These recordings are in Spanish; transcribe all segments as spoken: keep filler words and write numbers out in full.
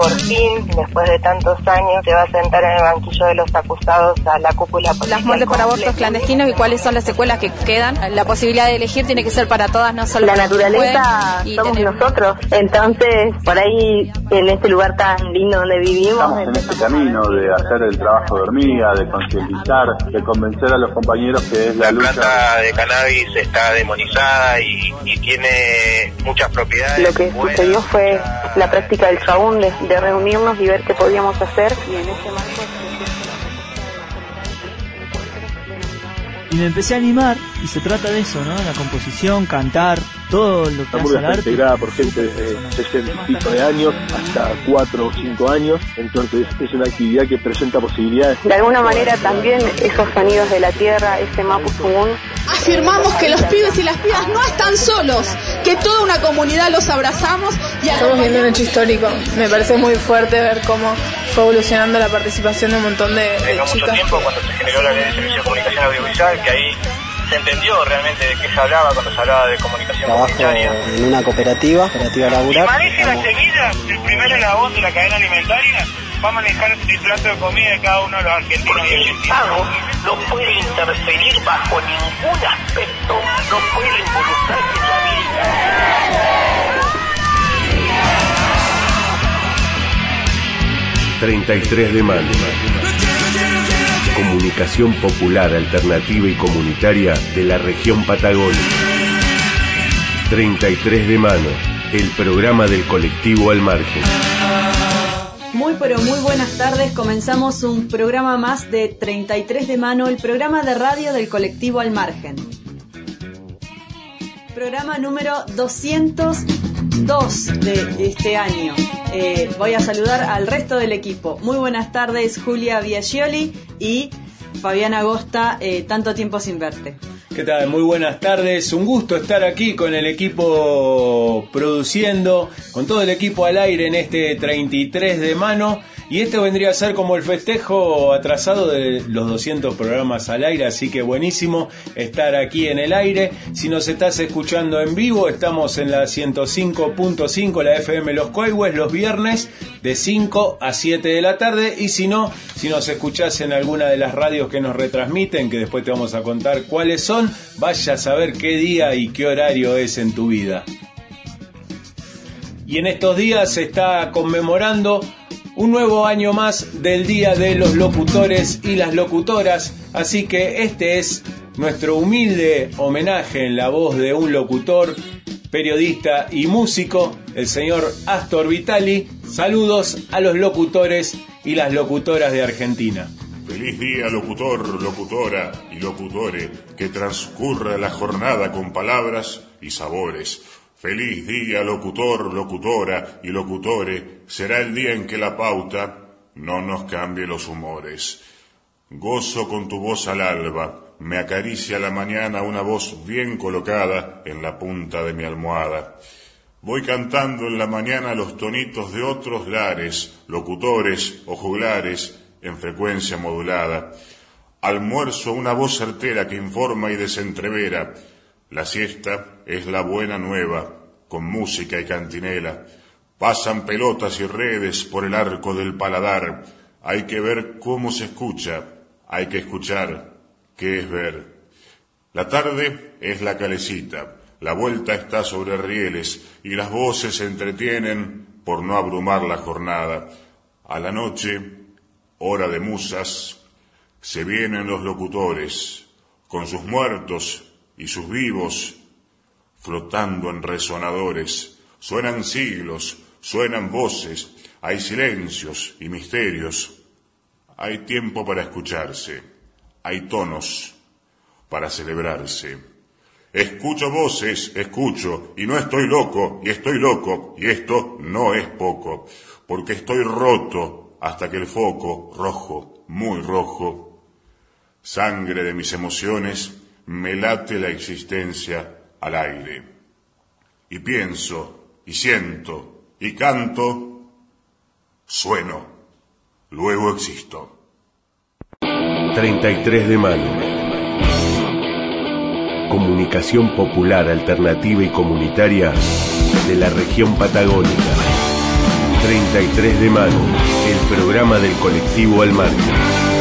por fin, después de tantos años, se va a sentar en el banquillo de los acusados a la cúpula policial. Las muertes por abortos clandestinos y cuáles son las secuelas que quedan. La posibilidad de elegir tiene que ser para todas, no solo la para naturaleza somos tener... nosotros. Entonces, por ahí, en este lugar tan lindo donde vivimos, estamos en este camino de hacer el trabajo de hormiga, de concientizar, de convencer a los compañeros que es la, la lucha. La planta de cannabis está demonizada y, y tiene muchas propiedades. Lo que buenas, sucedió fue muchas... la práctica del chabún de, de reunirnos y ver qué podíamos hacer, y en ese marco y me empecé a animar, y se trata de eso, ¿no? La composición, cantar, todo lo que hace el arte. Está integrada por gente de sesenta y pico de años hasta cuatro o cinco años, entonces es una actividad que presenta posibilidades. De alguna manera también esos sonidos de la tierra, ese mapuzungún. Afirmamos que los pibes y las pibas no están solos, que toda una comunidad los abrazamos. Y estamos viendo un hecho histórico. Me parece muy fuerte ver cómo fue evolucionando la participación de un montón de, de no chicas. mucho tiempo, cuando se generó la ley de servicio de comunicación audiovisual, que ahí se entendió realmente de qué se hablaba cuando se hablaba de comunicación Trabajo comunitaria. En una cooperativa, cooperativa laboral. Y parece la seguida, el primer eslabón de la cadena alimentaria va a manejar el plato de comida de cada uno de los argentinos y argentinos. El Estado no puede interferir bajo ningún aspecto, no puede involucrarse en la vida. treinta y tres de mayo. Comunicación popular, alternativa y comunitaria de la región patagónica. treinta y tres de mano, el programa del colectivo Al Margen. Muy pero muy buenas tardes, comenzamos un programa más de treinta y tres de mano, el programa de radio del colectivo Al Margen. Programa número doscientos dos de este año. Eh, voy a saludar al resto del equipo. Muy buenas tardes, Julia Biagioli y Fabián Agosta, eh, tanto tiempo sin verte. ¿Qué tal? Muy buenas tardes, un gusto estar aquí con el equipo produciendo, con todo el equipo al aire en este treinta y tres de mano. Y este vendría a ser como el festejo atrasado de los doscientos programas al aire, así que buenísimo estar aquí en el aire. Si nos estás escuchando en vivo, estamos en la ciento cinco punto cinco, la F M Los Coihues, los viernes de cinco a siete de la tarde. Y si no, si nos escuchás en alguna de las radios que nos retransmiten, que después te vamos a contar cuáles son, vaya a saber qué día y qué horario es en tu vida. Y en estos días se está conmemorando un nuevo año más del Día de los Locutores y las Locutoras, así que este es nuestro humilde homenaje en la voz de un locutor, periodista y músico, el señor Astor Vitali. Saludos a los locutores y las locutoras de Argentina. Feliz día, locutor, locutora y locutore, que transcurra la jornada con palabras y sabores. Feliz día, locutor, locutora y locutore, será el día en que la pauta no nos cambie los humores. Gozo con tu voz al alba, me acaricia la mañana una voz bien colocada en la punta de mi almohada. Voy cantando en la mañana los tonitos de otros lares, locutores o juglares en frecuencia modulada. Almuerzo una voz certera que informa y desentrevera. La siesta es la buena nueva, con música y cantinela. Pasan pelotas y redes por el arco del paladar. Hay que ver cómo se escucha, hay que escuchar qué es ver. La tarde es la calecita, la vuelta está sobre rieles y las voces se entretienen por no abrumar la jornada. A la noche, hora de musas, se vienen los locutores, con sus muertos y sus vivos, flotando en resonadores. Suenan siglos, suenan voces, hay silencios y misterios. Hay tiempo para escucharse, hay tonos para celebrarse. Escucho voces, escucho, y no estoy loco, y estoy loco, y esto no es poco, porque estoy roto hasta que el foco, rojo, muy rojo, sangre de mis emociones, me late la existencia al aire. Y pienso, y siento, y canto, sueno, luego existo. treinta y tres de mayo. Comunicación popular, alternativa y comunitaria de la región patagónica. treinta y tres de Mano, el programa del colectivo Al Margen.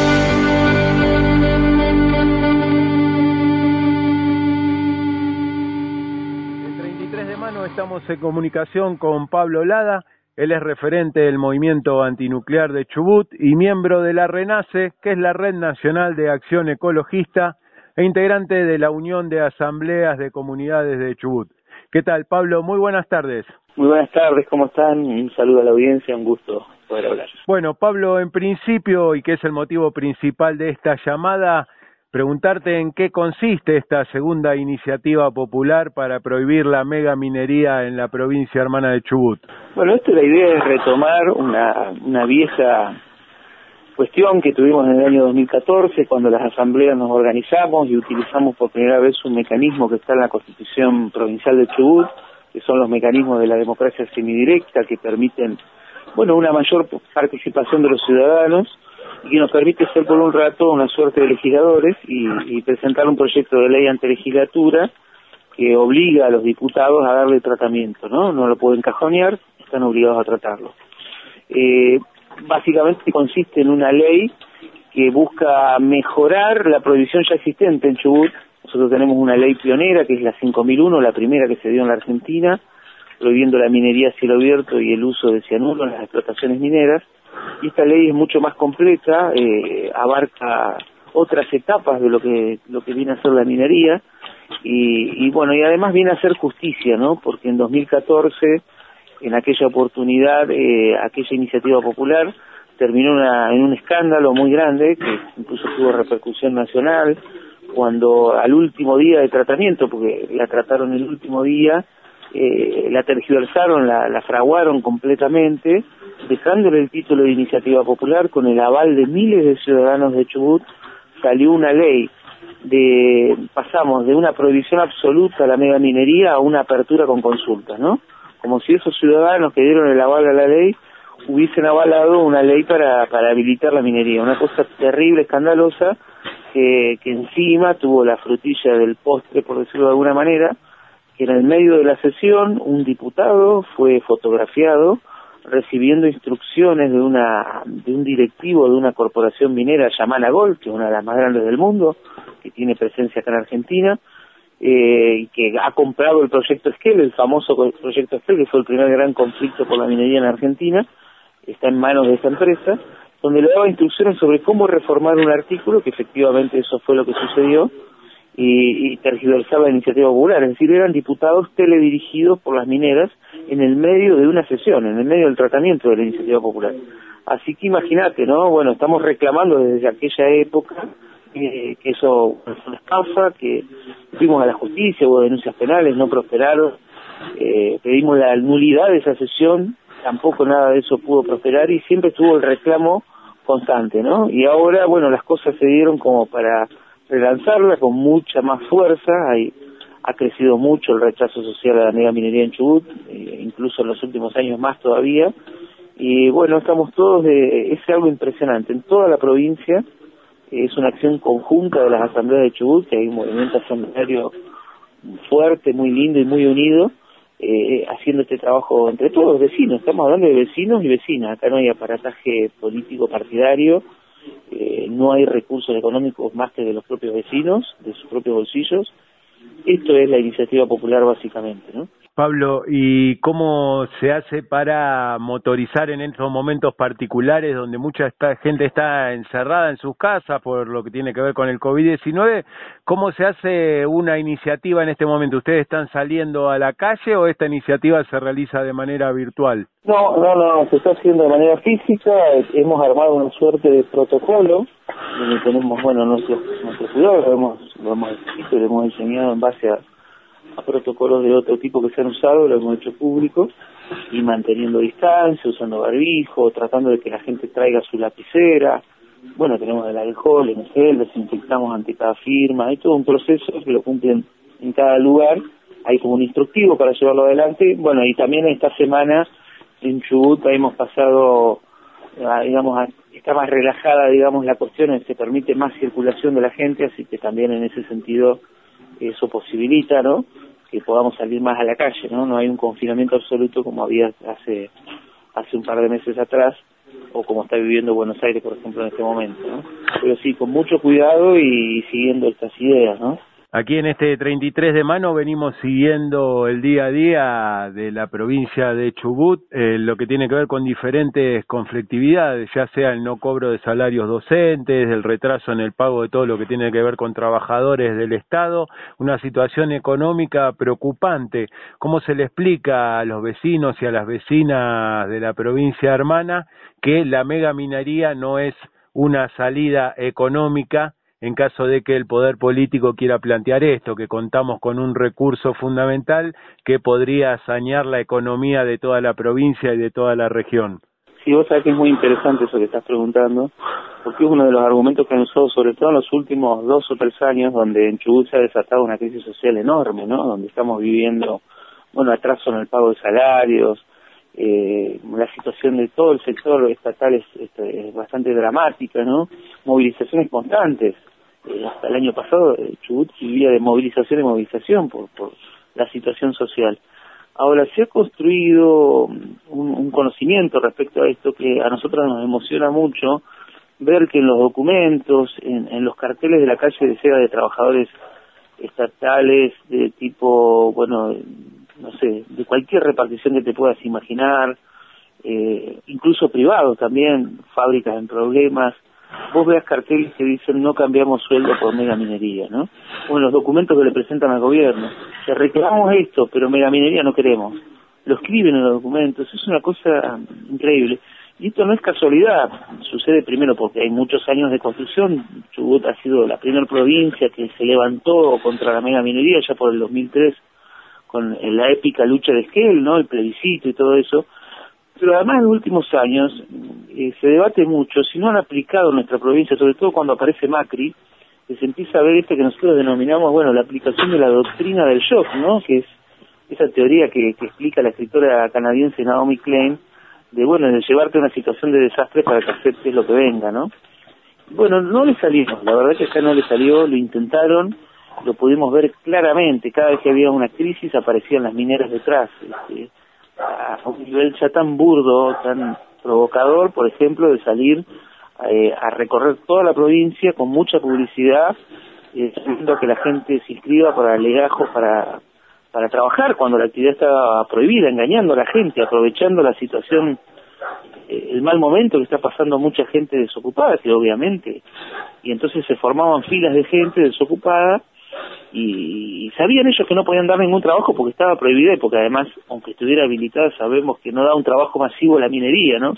El treinta y tres de Mano estamos en comunicación con Pablo Lada. Él es referente del movimiento antinuclear de Chubut y miembro de la RENACE, que es la Red Nacional de Acción Ecologista, e integrante de la Unión de Asambleas de Comunidades de Chubut. ¿Qué tal, Pablo? Muy buenas tardes. Muy buenas tardes, ¿cómo están? Un saludo a la audiencia, un gusto poder hablar. Bueno, Pablo, en principio, y que es el motivo principal de esta llamada, preguntarte en qué consiste esta segunda iniciativa popular para prohibir la megaminería en la provincia hermana de Chubut. Bueno, esto la idea es retomar una, una vieja cuestión que tuvimos en el año dos mil catorce, cuando las asambleas nos organizamos y utilizamos por primera vez un mecanismo que está en la Constitución Provincial de Chubut, que son los mecanismos de la democracia semidirecta que permiten, bueno, una mayor participación de los ciudadanos y que nos permite ser por un rato una suerte de legisladores y, y presentar un proyecto de ley ante legislatura que obliga a los diputados a darle tratamiento, ¿no? No lo pueden cajonear, están obligados a tratarlo. Eh, básicamente consiste en una ley que busca mejorar la prohibición ya existente en Chubut. Nosotros tenemos una ley pionera que es la cinco mil uno, la primera que se dio en la Argentina, prohibiendo la minería a cielo abierto y el uso de cianuro en las explotaciones mineras. Y esta ley es mucho más completa, eh, abarca otras etapas de lo que lo que viene a ser la minería y, y bueno, y además viene a hacer justicia, ¿no? Porque en dos mil catorce, en aquella oportunidad, eh, aquella iniciativa popular terminó una, en un escándalo muy grande que incluso tuvo repercusión nacional, cuando al último día de tratamiento, porque la trataron el último día, eh, la tergiversaron, la, la fraguaron completamente, dejándole el título de iniciativa popular con el aval de miles de ciudadanos de Chubut. Salió una ley de, pasamos de una prohibición absoluta a la megaminería a una apertura con consultas, ¿no? Como si esos ciudadanos que dieron el aval a la ley hubiesen avalado una ley para, para habilitar la minería, una cosa terrible, escandalosa, que, que encima tuvo la frutilla del postre, por decirlo de alguna manera, que en el medio de la sesión un diputado fue fotografiado recibiendo instrucciones de una de un directivo de una corporación minera llamada Gold, que es una de las más grandes del mundo, que tiene presencia acá en Argentina, eh, y que ha comprado el proyecto Esquel, el famoso proyecto Esquel, que fue el primer gran conflicto por la minería en Argentina, está en manos de esta empresa, donde le daba instrucciones sobre cómo reformar un artículo, que efectivamente eso fue lo que sucedió, y, y tergiversaba la iniciativa popular, es decir, eran diputados teledirigidos por las mineras en el medio de una sesión, en el medio del tratamiento de la iniciativa popular. Así que imagínate, ¿no? Bueno, estamos reclamando desde aquella época eh, que eso fue una estafa, que fuimos a la justicia, hubo denuncias penales, no prosperaron, eh, pedimos la nulidad de esa sesión, tampoco nada de eso pudo prosperar y siempre estuvo el reclamo constante, ¿no? Y ahora, bueno, las cosas se dieron como para relanzarla con mucha más fuerza. Hay, ha crecido mucho el rechazo social a la megaminería en Chubut, eh, incluso en los últimos años más todavía, y bueno, estamos todos, de, es algo impresionante, en toda la provincia, eh, es una acción conjunta de las asambleas de Chubut, que hay un movimiento asambleario fuerte, muy lindo y muy unido, eh, haciendo este trabajo entre todos los vecinos. Estamos hablando de vecinos y vecinas, acá no hay aparataje político partidario, eh, no hay recursos económicos más que de los propios vecinos, de sus propios bolsillos. Esto es la iniciativa popular básicamente, ¿no? Pablo, ¿y cómo se hace para motorizar en estos momentos particulares donde mucha esta gente está encerrada en sus casas por lo que tiene que ver con el COVID diecinueve? ¿Cómo se hace una iniciativa en este momento? ¿Ustedes están saliendo a la calle o esta iniciativa se realiza de manera virtual? No, no, no, se está haciendo de manera física. Hemos armado una suerte de protocolo donde tenemos, bueno, nuestros nuestros cuidados, lo hemos, lo hemos escrito, lo hemos diseñado en base a a protocolos de otro tipo que se han usado, lo hemos hecho público, y manteniendo distancia, usando barbijo, tratando de que la gente traiga su lapicera. Bueno, tenemos el alcohol en gel, desinfectamos ante cada firma, hay todo un proceso que lo cumplen en cada lugar, hay como un instructivo para llevarlo adelante. Bueno, y también esta semana en Chubut hemos pasado, a, digamos, a, está más relajada, digamos, la cuestión, se permite más circulación de la gente, así que también en ese sentido eso posibilita, ¿no?, que podamos salir más a la calle, ¿no? No hay un confinamiento absoluto como había hace hace un par de meses atrás, o como está viviendo Buenos Aires, por ejemplo, en este momento, ¿no? Pero sí, con mucho cuidado y siguiendo estas ideas, ¿no? Aquí en este treinta y tres de mano venimos siguiendo el día a día de la provincia de Chubut, eh, lo que tiene que ver con diferentes conflictividades, ya sea el no cobro de salarios docentes, el retraso en el pago de todo lo que tiene que ver con trabajadores del Estado, una situación económica preocupante. ¿Cómo se le explica a los vecinos y a las vecinas de la provincia hermana que la megaminería no es una salida económica en caso de que el poder político quiera plantear esto, que contamos con un recurso fundamental que podría sanear la economía de toda la provincia y de toda la región? Sí, vos sabés que es muy interesante eso que estás preguntando, porque es uno de los argumentos que han usado, sobre todo en los últimos dos o tres años, donde en Chubut se ha desatado una crisis social enorme, ¿no? Donde estamos viviendo, bueno, atraso en el pago de salarios, eh, la situación de todo el sector estatal es, es, es bastante dramática, ¿no? Movilizaciones constantes. Eh, hasta el año pasado eh, Chubut vivía de movilización y movilización por, por la situación social. Ahora, se ha construido un, un conocimiento respecto a esto que a nosotros nos emociona mucho, ver que en los documentos, en, en los carteles de la calle de seda de trabajadores estatales, de tipo, bueno, no sé, de cualquier repartición que te puedas imaginar, eh, incluso privados también, fábricas en problemas, vos veas carteles que dicen no cambiamos sueldo por megaminería, ¿no? O en los documentos que le presentan al gobierno, te reclamamos esto, pero megaminería no queremos. Lo escriben en los documentos, es una cosa increíble. Y esto no es casualidad, sucede primero porque hay muchos años de construcción. Chubut ha sido la primera provincia que se levantó contra la megaminería ya por el dos mil tres, con la épica lucha de Esquel, ¿no? El plebiscito y todo eso. Pero además en los últimos años eh, se debate mucho si no han aplicado en nuestra provincia, sobre todo cuando aparece Macri, que se empieza a ver esto que nosotros denominamos, bueno, la aplicación de la doctrina del shock, ¿no? Que es esa teoría que, que explica la escritora canadiense Naomi Klein, de, bueno, de llevarte a una situación de desastre para que aceptes lo que venga, ¿no? Bueno, no le salió, la verdad que acá no le salió, lo intentaron, lo pudimos ver claramente, cada vez que había una crisis aparecían las mineras detrás, este, a un nivel ya tan burdo, tan provocador, por ejemplo, de salir eh, a recorrer toda la provincia con mucha publicidad, eh, haciendo que la gente se inscriba para legajos, para para trabajar cuando la actividad estaba prohibida, engañando a la gente, aprovechando la situación, eh, el mal momento que está pasando mucha gente desocupada, que obviamente, y entonces se formaban filas de gente desocupada, y, y sabían ellos que no podían dar ningún trabajo porque estaba prohibida, y porque además, aunque estuviera habilitada, sabemos que no da un trabajo masivo la minería, ¿no?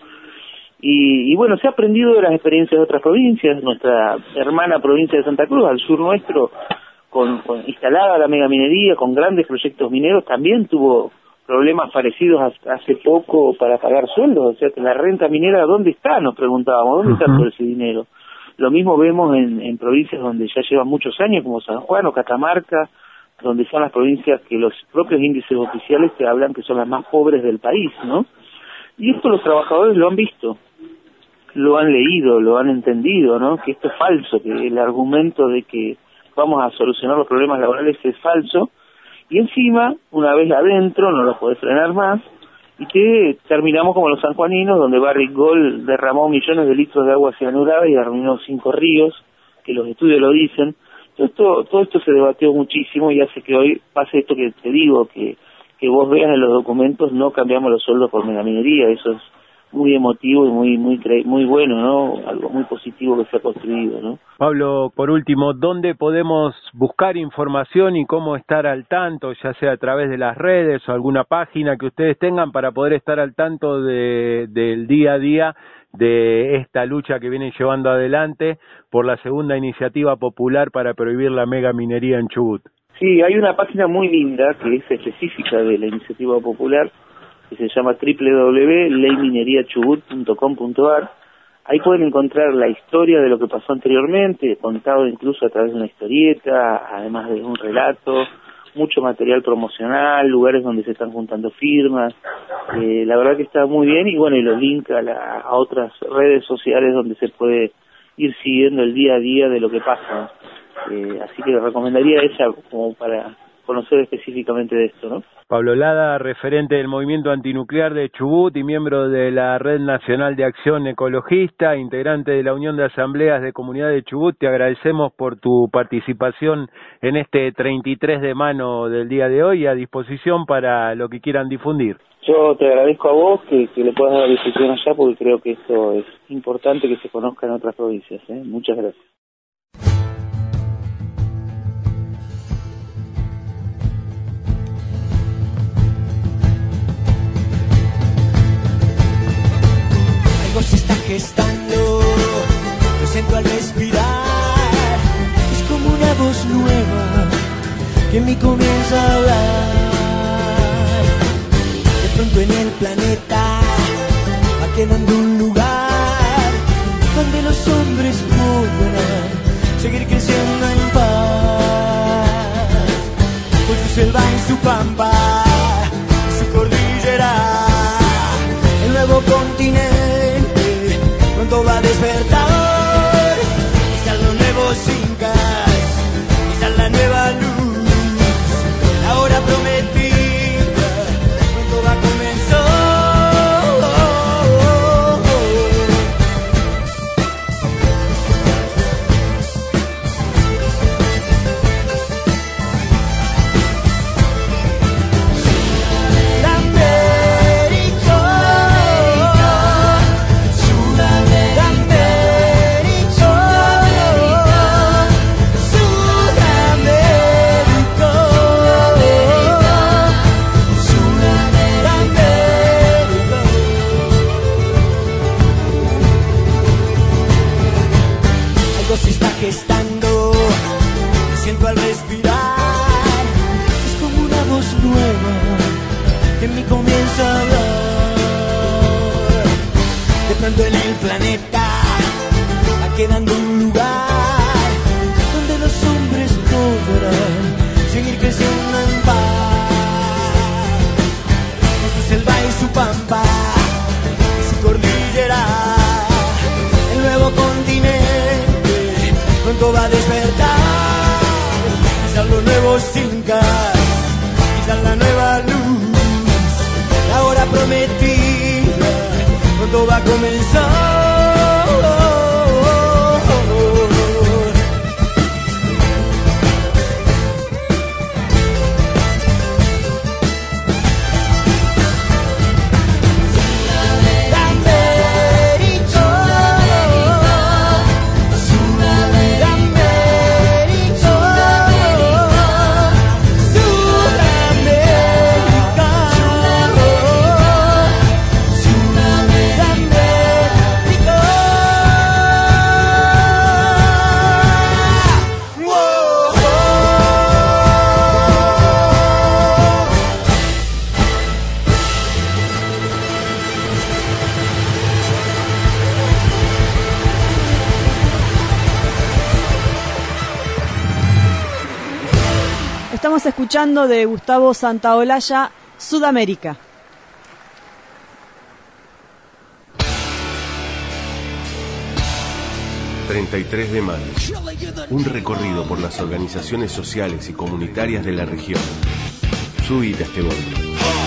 Y, y bueno, se ha aprendido de las experiencias de otras provincias. Nuestra hermana provincia de Santa Cruz, al sur nuestro, con, con instalada la megaminería, con grandes proyectos mineros, también tuvo problemas parecidos hace poco para pagar sueldos. O sea, que la renta minera, ¿dónde está? Nos preguntábamos, ¿dónde está todo ese dinero? Lo mismo vemos en, en provincias donde ya llevan muchos años, como San Juan o Catamarca, donde son las provincias que los propios índices oficiales te hablan que son las más pobres del país, ¿no? Y esto los trabajadores lo han visto, lo han leído, lo han entendido, ¿no? Que esto es falso, que el argumento de que vamos a solucionar los problemas laborales es falso, y encima, una vez adentro, no lo podés frenar más, y que terminamos como los sanjuaninos, donde Barrick Gold derramó millones de litros de agua cianurada y arruinó cinco ríos, que los estudios lo dicen. Todo esto, todo esto se debatió muchísimo y hace que hoy pase esto que te digo, que, que vos veas en los documentos, no cambiamos los sueldos por megaminería. Eso es muy emotivo y muy muy muy bueno, ¿no? Algo muy positivo que se ha construido, ¿no? Pablo, por último, ¿dónde podemos buscar información y cómo estar al tanto, ya sea a través de las redes o alguna página que ustedes tengan para poder estar al tanto de, del día a día de esta lucha que vienen llevando adelante por la segunda iniciativa popular para prohibir la megaminería en Chubut? Sí, hay una página muy linda que es específica de la iniciativa popular, que se llama doble u doble u doble u punto ley minería chubut punto com punto a r. Ahí pueden encontrar la historia de lo que pasó anteriormente, contado incluso a través de una historieta, además de un relato, mucho material promocional, lugares donde se están juntando firmas. Eh, la verdad que está muy bien, y bueno, y los links a, la, a otras redes sociales donde se puede ir siguiendo el día a día de lo que pasa. Eh, así que recomendaría esa como para conocer específicamente de esto, ¿no? Pablo Lada, referente del Movimiento Antinuclear de Chubut y miembro de la Red Nacional de Acción Ecologista, integrante de la Unión de Asambleas de Comunidad de Chubut, te agradecemos por tu participación en este treinta y tres de mano del día de hoy, a disposición para lo que quieran difundir. Yo te agradezco a vos que, que le puedas dar difusión allá, porque creo que esto es importante que se conozca en otras provincias, ¿eh? Muchas gracias. Se está gestando, lo siento al respirar, es como una voz nueva que me comienza a hablar. De pronto en el planeta va quedando un lugar donde los hombres podrán seguir creciendo en paz, con su selva y su pampa, su cordillera, el nuevo continente pronto va a despertar. Quizás los nuevos incas, quizás la nueva luz, la hora prometida pronto va a comenzar. Gestando, me siento al respirar, es como una voz nueva que me comienza a hablar. De pronto en el planeta va quedando un lugar donde los hombres podrán seguir creciendo en paz, con su selva y su pampa, su cordillera, el nuevo continente pronto va a despertar. Quizás los nuevos incas, quizás la nueva luz, la hora prometida pronto va a comenzar. Estamos escuchando de Gustavo Santaolalla, Sudamérica. treinta y tres de mayo. Un recorrido por las organizaciones sociales y comunitarias de la región. Subite a este bondi.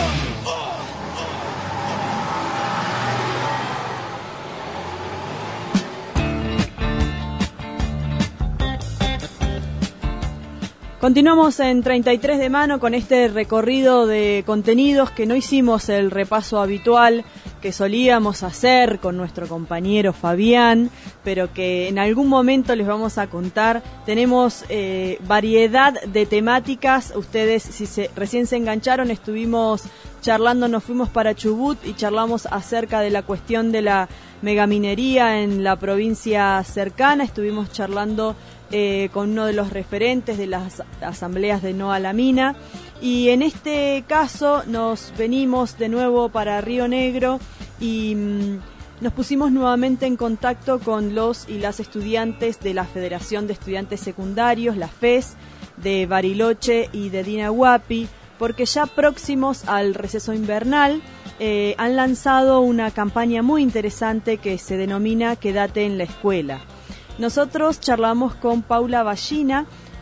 Continuamos en treinta y tres de mano con este recorrido de contenidos que no hicimos el repaso habitual que solíamos hacer con nuestro compañero Fabián, pero que en algún momento les vamos a contar. Tenemos eh, variedad de temáticas. Ustedes, si se, recién se engancharon, estuvimos charlando, nos fuimos para Chubut y charlamos acerca de la cuestión de la megaminería en la provincia cercana. Estuvimos charlando Eh, con uno de los referentes de las asambleas de No a la Mina, y en este caso nos venimos de nuevo para Río Negro y mmm, nos pusimos nuevamente en contacto con los y las estudiantes de la Federación de Estudiantes Secundarios, la F E S, de Bariloche y de Dinahuapi, porque ya próximos al receso invernal eh, han lanzado una campaña muy interesante que se denomina Quédate en la Escuela. Nosotros charlamos con Paula Ballina,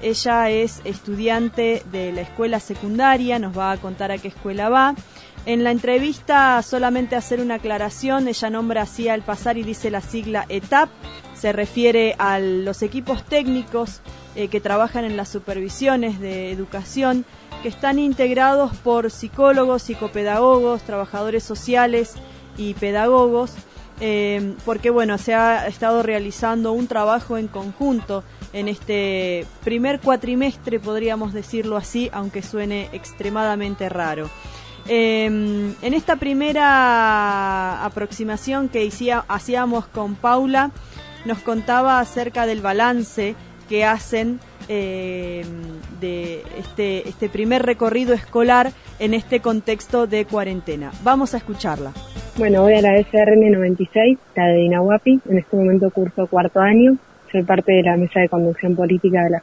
ella es estudiante de la escuela secundaria, nos va a contar a qué escuela va. En la entrevista, solamente hacer una aclaración, ella nombra así al pasar y dice la sigla E T A P, se refiere a los equipos técnicos eh, que trabajan en las supervisiones de educación, que están integrados por psicólogos, psicopedagogos, trabajadores sociales y pedagogos, eh, porque bueno, se ha estado realizando un trabajo en conjunto en este primer cuatrimestre, podríamos decirlo así, aunque suene extremadamente raro. Eh, en esta primera aproximación que hicía, hacíamos con Paula, nos contaba acerca del balance que hacen eh, de este, este primer recorrido escolar en este contexto de cuarentena. Vamos a escucharla. Bueno, voy a la S R N noventa y seis, la de Inahuapi. En este momento curso cuarto año. Soy parte de la mesa de conducción política de la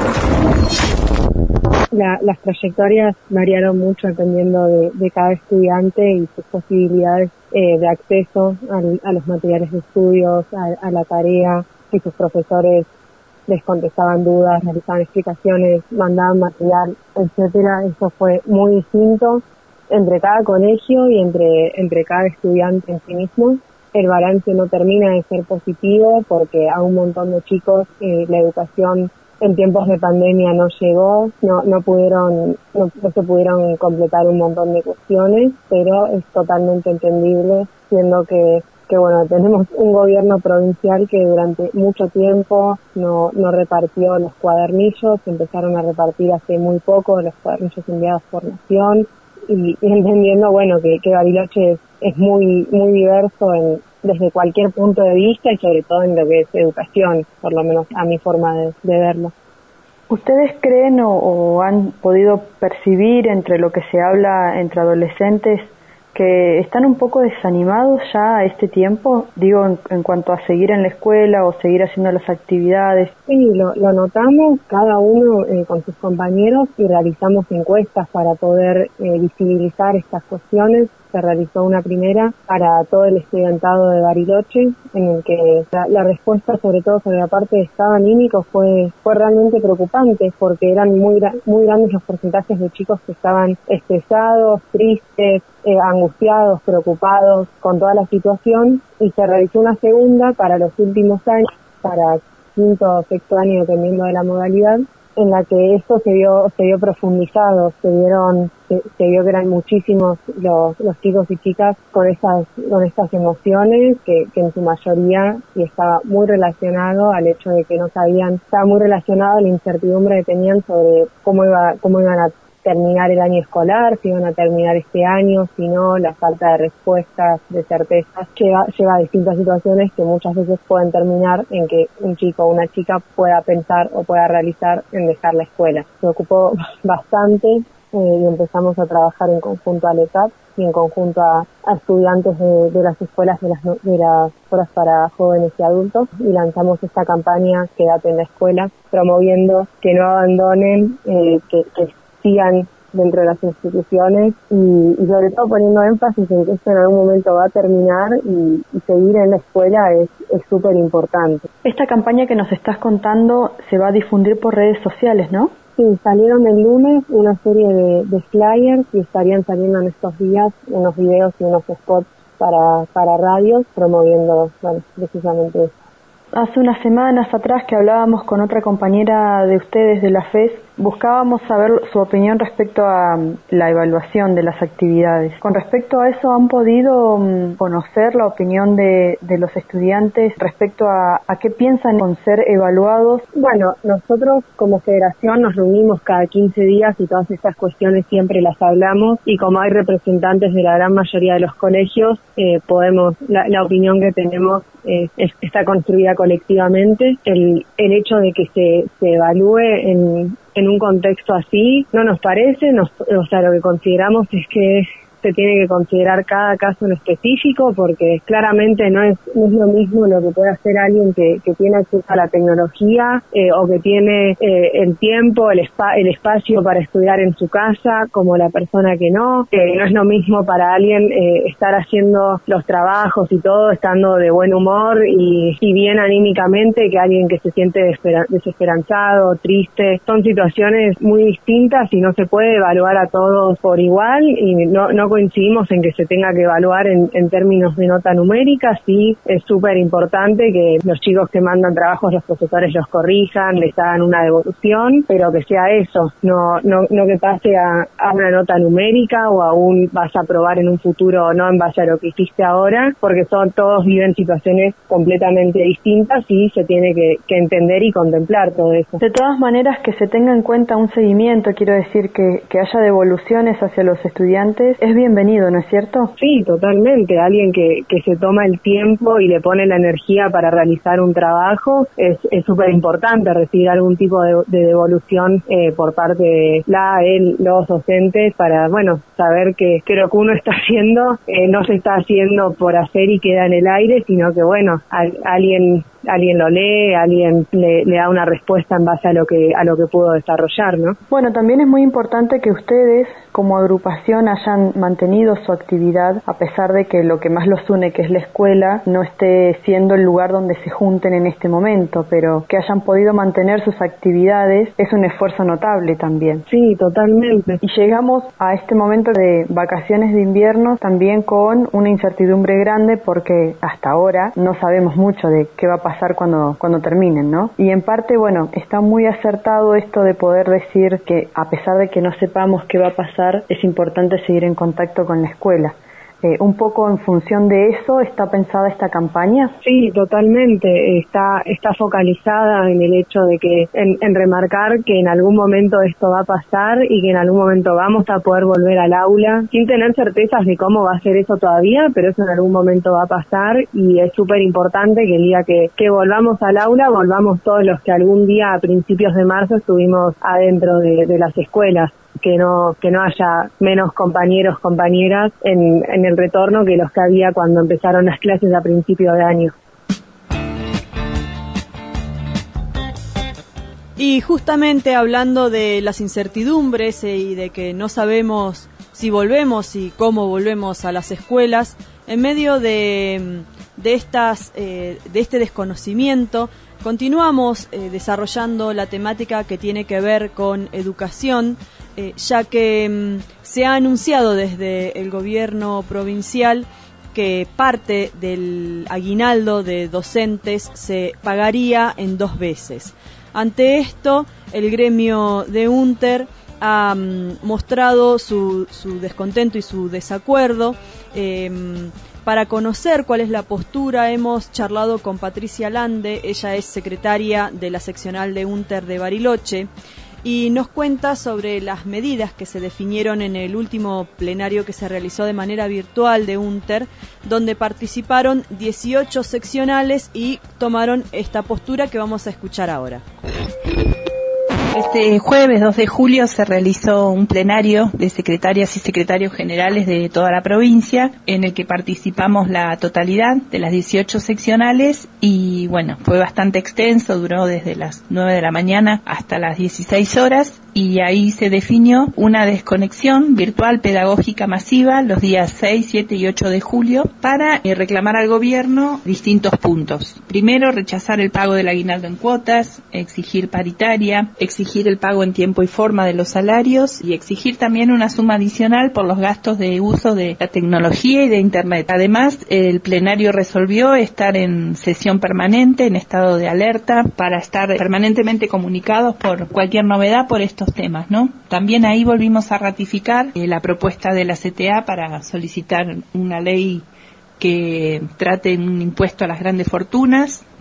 La, las trayectorias variaron mucho dependiendo de, de cada estudiante y sus posibilidades eh, de acceso al, a los materiales de estudios, a, a la tarea, si sus profesores les contestaban dudas, realizaban explicaciones, mandaban material, etcétera. Eso fue muy distinto entre cada colegio y entre, entre cada estudiante en sí mismo. El balance no termina de ser positivo porque a un montón de chicos eh, la educación en tiempos de pandemia no llegó, no, no pudieron, no, no se pudieron completar un montón de cuestiones, pero es totalmente entendible, siendo que, que bueno, tenemos un gobierno provincial que durante mucho tiempo no, no repartió los cuadernillos, empezaron a repartir hace muy poco los cuadernillos enviados por Nación, y, y entendiendo, bueno, que, que Bariloche es, es muy, muy diverso en, desde cualquier punto de vista y sobre todo en lo que es educación, por lo menos a mi forma de, de verlo. ¿Ustedes creen o, o han podido percibir entre lo que se habla entre adolescentes que están un poco desanimados ya a este tiempo? Digo, en, en cuanto a seguir en la escuela o seguir haciendo las actividades. Sí, lo, lo notamos cada uno eh, con sus compañeros y realizamos encuestas para poder eh, visibilizar estas cuestiones. Se realizó una primera para todo el estudiantado de Bariloche, en el que la, la respuesta, sobre todo sobre la parte de estado anímico, fue fue realmente preocupante, porque eran muy muy grandes los porcentajes de chicos que estaban estresados, tristes, eh, angustiados, preocupados con toda la situación, y se realizó una segunda para los últimos años, para quinto o sexto año, dependiendo de la modalidad, en la que esto se vio se vio profundizado, se vieron se, se vio que eran muchísimos los, los chicos y chicas con estas con estas emociones que, que en su mayoría y estaba muy relacionado al hecho de que no sabían, estaba muy relacionado a la incertidumbre que tenían sobre cómo iba cómo iban a terminar el año escolar, si iban a terminar este año, si no, la falta de respuestas, de certezas, lleva, lleva a distintas situaciones que muchas veces pueden terminar en que un chico o una chica pueda pensar o pueda realizar en dejar la escuela. Se ocupó bastante eh, y empezamos a trabajar en conjunto a la E T A P y en conjunto a, a estudiantes de, de las escuelas de las, de las escuelas para jóvenes y adultos, y lanzamos esta campaña Quédate en la escuela, promoviendo que no abandonen, eh, que, que sigan dentro de las instituciones y, y sobre todo poniendo énfasis en que esto en algún momento va a terminar y, y seguir en la escuela es súper importante. Esta campaña que nos estás contando se va a difundir por redes sociales, ¿no? Sí, salieron el lunes una serie de, de flyers y estarían saliendo en estos días unos videos y unos spots para, para radios promoviendo, bueno, precisamente eso. Hace unas semanas atrás que hablábamos con otra compañera de ustedes de la F E S, buscábamos saber su opinión respecto a la evaluación de las actividades. Con respecto a eso, ¿han podido um, conocer la opinión de, de los estudiantes respecto a, a qué piensan con ser evaluados? Bueno, nosotros como federación nos reunimos cada quince días y todas estas cuestiones siempre las hablamos, y como hay representantes de la gran mayoría de los colegios, eh, podemos, la, la opinión que tenemos eh, es, está construida colectivamente. El, el hecho de que se, se evalúe en, en un contexto así no nos parece, nos, o sea, lo que consideramos es que se tiene que considerar cada caso en específico, porque claramente no es, no es lo mismo lo que puede hacer alguien que, que tiene acceso a la tecnología eh, o que tiene eh, el tiempo, el, spa, el espacio para estudiar en su casa, como la persona que no. Eh, no es lo mismo para alguien eh, estar haciendo los trabajos y todo, estando de buen humor y, y bien anímicamente, que alguien que se siente desesperanzado, triste. Son situaciones muy distintas y no se puede evaluar a todos por igual, y no, no coincidimos en que se tenga que evaluar en, en términos de nota numérica. Sí, es súper importante que los chicos que mandan trabajos, los profesores los corrijan, les hagan una devolución, pero que sea eso, no no no que pase a, a una nota numérica o a un vas a probar en un futuro o no en base a lo que hiciste ahora, porque son todos viven situaciones completamente distintas y se tiene que, que entender y contemplar todo eso. De todas maneras, que se tenga en cuenta un seguimiento, quiero decir que, que haya devoluciones hacia los estudiantes, es bienvenido, ¿no es cierto? Sí, totalmente. Alguien que, que se toma el tiempo y le pone la energía para realizar un trabajo, es súper importante recibir algún tipo de, de devolución eh, por parte de la, él, los docentes, para, bueno, saber que, que lo que uno está haciendo eh, no se está haciendo por hacer y queda en el aire, sino que, bueno, a, alguien alguien lo lee, alguien le, le da una respuesta en base a lo que a lo que pudo desarrollar, ¿no? Bueno, también es muy importante que ustedes como agrupación hayan mantenido su actividad, a pesar de que lo que más los une, que es la escuela, no esté siendo el lugar donde se junten en este momento, pero que hayan podido mantener sus actividades es un esfuerzo notable también. Sí, totalmente. Y llegamos a este momento de vacaciones de invierno también con una incertidumbre grande, porque hasta ahora no sabemos mucho de qué va a pasar cuando cuando terminen, ¿no? Y en parte, bueno, está muy acertado esto de poder decir que a pesar de que no sepamos qué va a pasar, es importante seguir en contacto con la escuela. Eh, un poco en función de eso está pensada esta campaña. Sí, totalmente. Está está focalizada en el hecho de que en, en remarcar que en algún momento esto va a pasar y que en algún momento vamos a poder volver al aula, sin tener certezas de cómo va a ser eso todavía, pero eso en algún momento va a pasar, y es súper importante que el día que, que volvamos al aula, volvamos todos los que algún día a principios de marzo estuvimos adentro de, de las escuelas. Que no que no haya menos compañeros, compañeras en, en el retorno que los que había cuando empezaron las clases a principio de año. Y justamente hablando de las incertidumbres y de que no sabemos si volvemos y cómo volvemos a las escuelas, en medio de, de, estas, eh, de este desconocimiento, continuamos eh, desarrollando la temática que tiene que ver con educación, eh, ya que mm, se ha anunciado desde el gobierno provincial que parte del aguinaldo de docentes se pagaría en dos veces. Ante esto, el gremio de UNTER ha um, mostrado su, su descontento y su desacuerdo. Eh, Para conocer cuál es la postura, hemos charlado con Patricia Lande. Ella es secretaria de la seccional de UNTER de Bariloche, y nos cuenta sobre las medidas que se definieron en el último plenario que se realizó de manera virtual de UNTER, donde participaron dieciocho seccionales y tomaron esta postura que vamos a escuchar ahora. Este jueves dos de julio se realizó un plenario de secretarias y secretarios generales de toda la provincia, en el que participamos la totalidad de las dieciocho seccionales, y bueno, fue bastante extenso, duró desde las nueve de la mañana hasta las dieciséis horas, y ahí se definió una desconexión virtual pedagógica masiva los días seis, siete y ocho de julio para eh, reclamar al gobierno distintos puntos. Primero, rechazar el pago del aguinaldo en cuotas, exigir paritaria, exigir el pago en tiempo y forma de los salarios, y exigir también una suma adicional por los gastos de uso de la tecnología y de Internet. Además, el plenario resolvió estar en sesión permanente, en estado de alerta, para estar permanentemente comunicados por cualquier novedad por estos temas, ¿no? También ahí volvimos a ratificar eh, la propuesta de la C T A para solicitar una ley que trate un impuesto a las grandes fortunas.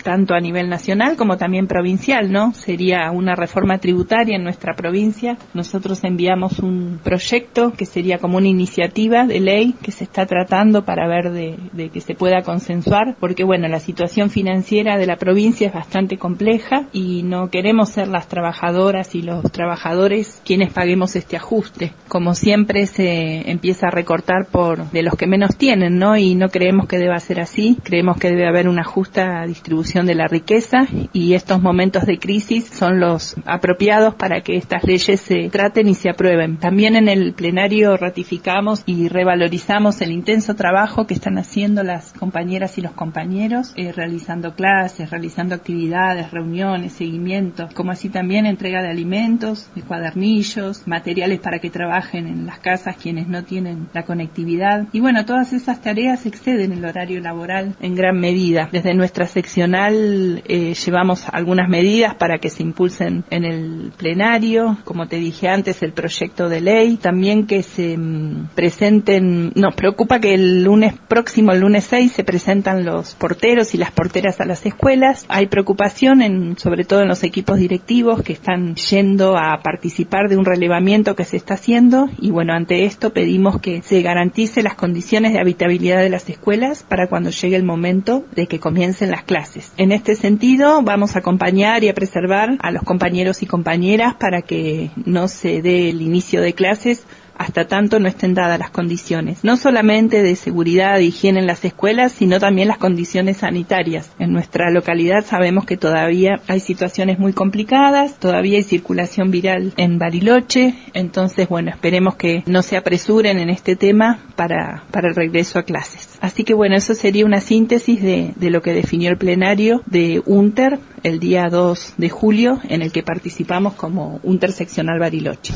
tanto a nivel nacional como también provincial, ¿no? Sería una reforma tributaria en nuestra provincia. Nosotros enviamos un proyecto que sería como una iniciativa de ley que se está tratando para ver de, de que se pueda consensuar, porque bueno, la situación financiera de la provincia es bastante compleja y no queremos ser las trabajadoras y los trabajadores quienes paguemos este ajuste. Como siempre se empieza a recortar por de los que menos tienen, ¿no? Y no creemos que deba ser así. Creemos que debe haber una justa distribución de la riqueza y estos momentos de crisis son los apropiados para que estas leyes se traten y se aprueben. También en el plenario ratificamos y revalorizamos el intenso trabajo que están haciendo las compañeras y los compañeros, eh, realizando clases, realizando actividades, reuniones, seguimientos, como así también entrega de alimentos, de cuadernillos, materiales para que trabajen en las casas quienes no tienen la conectividad. Y bueno, todas esas tareas exceden el horario laboral en gran medida. Desde nuestra seccional eh, llevamos algunas medidas para que se impulsen en el plenario, como te dije antes, el proyecto de ley, también que se mm, presenten, nos preocupa que el lunes próximo, el lunes seis, se presentan los porteros y las porteras a las escuelas. Hay preocupación, en, sobre todo en los equipos directivos que están yendo a participar de un relevamiento que se está haciendo y bueno, ante esto pedimos que se garantice las condiciones de habitabilidad de las escuelas para cuando llegue el momento de que comiencen las clases. En este sentido, vamos a acompañar y a preservar a los compañeros y compañeras para que no se dé el inicio de clases hasta tanto no estén dadas las condiciones, no solamente de seguridad e higiene en las escuelas, sino también las condiciones sanitarias. En nuestra localidad sabemos que todavía hay situaciones muy complicadas, todavía hay circulación viral en Bariloche, entonces bueno, esperemos que no se apresuren en este tema para, para el regreso a clases. Así que bueno, eso sería una síntesis de, de lo que definió el plenario de UNTER el día dos de julio, en el que participamos como UNTER seccional Bariloche.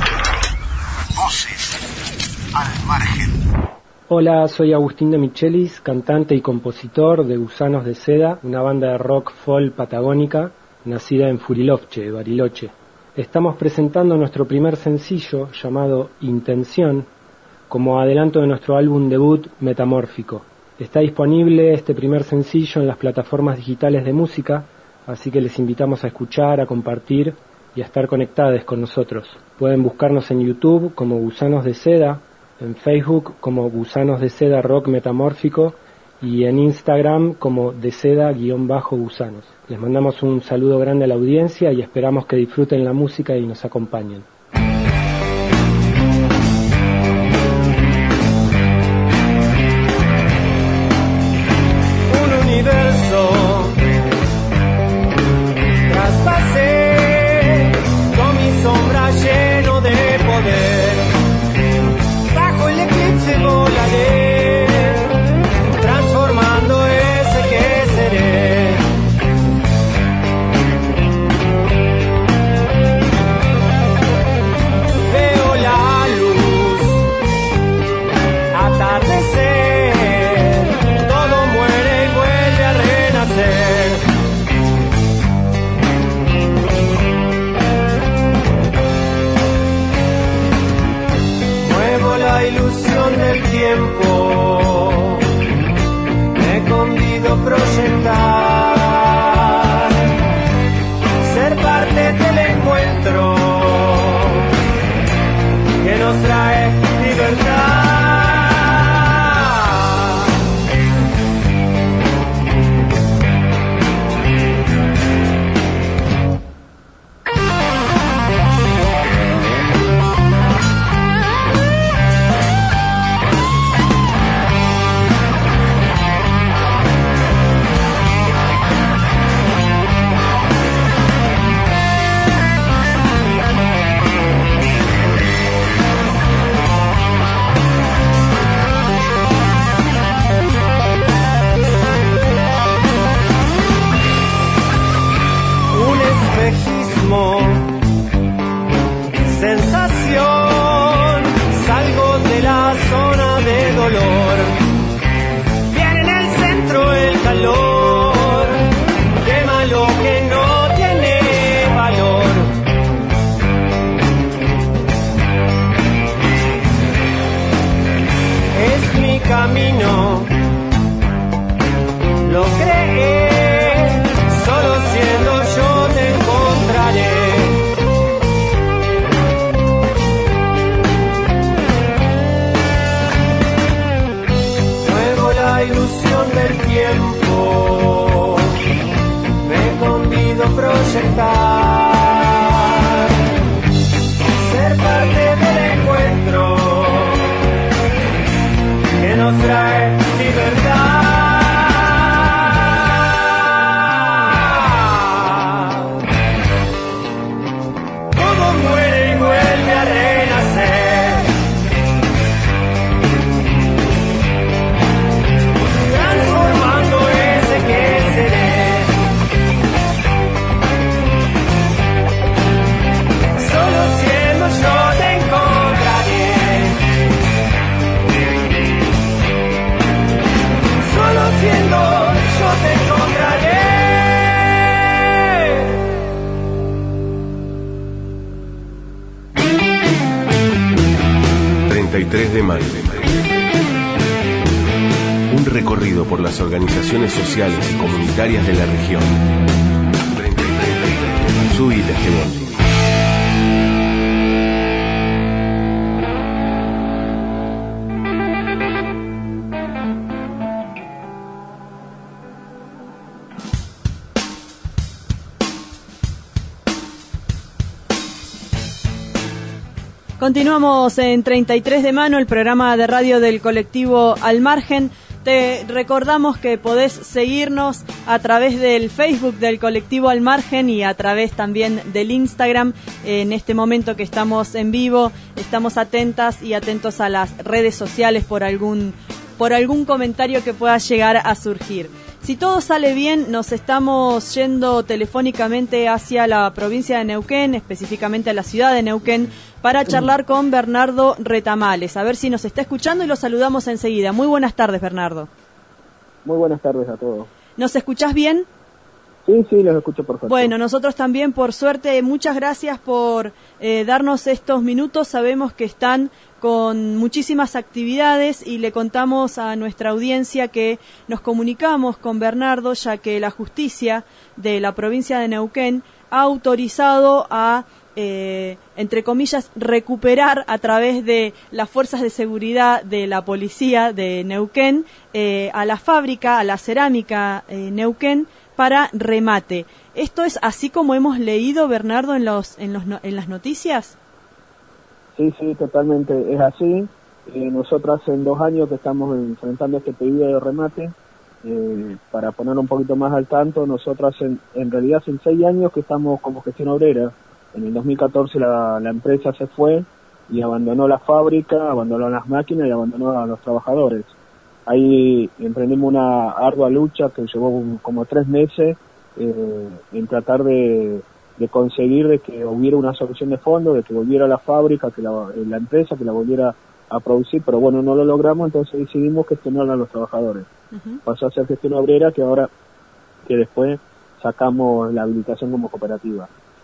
Voces al margen. Hola, soy Agustín de Michelis, cantante y compositor de Gusanos de Seda, una banda de rock folk patagónica nacida en Furilovche, Bariloche. Estamos presentando nuestro primer sencillo llamado Intención como adelanto de nuestro álbum debut Metamórfico. Está disponible este primer sencillo en las plataformas digitales de música, así que les invitamos a escuchar, a compartir y a estar conectados con nosotros. Pueden buscarnos en YouTube como Gusanos de Seda, en Facebook como Gusanos de Seda Rock Metamórfico y en Instagram como de Seda-Gusanos. Les mandamos un saludo grande a la audiencia y esperamos que disfruten la música y nos acompañen. Un universo traspasé con mi sombra lleno de poder, bajo el eclipse volaré, transformando ese que seré. me convido a proyectar, ser parte del encuentro que nos trae libertad. Como muere y vuelve a renacer, transformando ese que seré. Solo siendo yo te encontraré. Solo siendo yo te encontraré. treinta y tres de mayo. Un recorrido por las organizaciones sociales y comunitarias de la región. Subite a este bondi. Continuamos en treinta y tres de mano, el programa de radio del colectivo Al Margen. Te recordamos que podés seguirnos a través del Facebook del colectivo Al Margen y a través también del Instagram. En este momento que estamos en vivo, estamos atentas y atentos a las redes sociales por algún, por algún comentario que pueda llegar a surgir. Si todo sale bien, nos estamos yendo telefónicamente hacia la provincia de Neuquén, específicamente a la ciudad de Neuquén, para charlar con Bernardo Retamales. A ver si nos está escuchando y lo saludamos enseguida. Muy buenas tardes, Bernardo. Muy buenas tardes a todos. ¿Nos escuchás bien? Sí, sí, los escucho perfecto. Bueno, nosotros también, por suerte. Muchas gracias por eh, darnos estos minutos. Sabemos que están con muchísimas actividades y le contamos a nuestra audiencia que nos comunicamos con Bernardo, ya que la justicia de la provincia de Neuquén ha autorizado a, eh, entre comillas, recuperar a través de las fuerzas de seguridad de la policía de Neuquén eh, a la fábrica, a la cerámica eh, Neuquén, para remate. ¿Esto es así como hemos leído, Bernardo, en, los, en, los, en las noticias? Sí, sí, totalmente es así. Eh, nosotros hace dos años que estamos enfrentando este pedido de remate. Eh, para poner un poquito más al tanto, nosotros en, en realidad hace seis años que estamos como gestión obrera. En el dos mil catorce la, la empresa se fue y abandonó la fábrica, abandonó las máquinas y abandonó a los trabajadores. Ahí emprendimos una ardua lucha que llevó como tres meses eh, en tratar de, de conseguir de que hubiera una solución de fondo, de que volviera la fábrica, que la, la empresa, que la volviera a producir, pero bueno, no lo logramos, entonces decidimos gestionar a los trabajadores. Uh-huh. Pasó a ser gestión obrera, que ahora, que después sacamos la habilitación como cooperativa.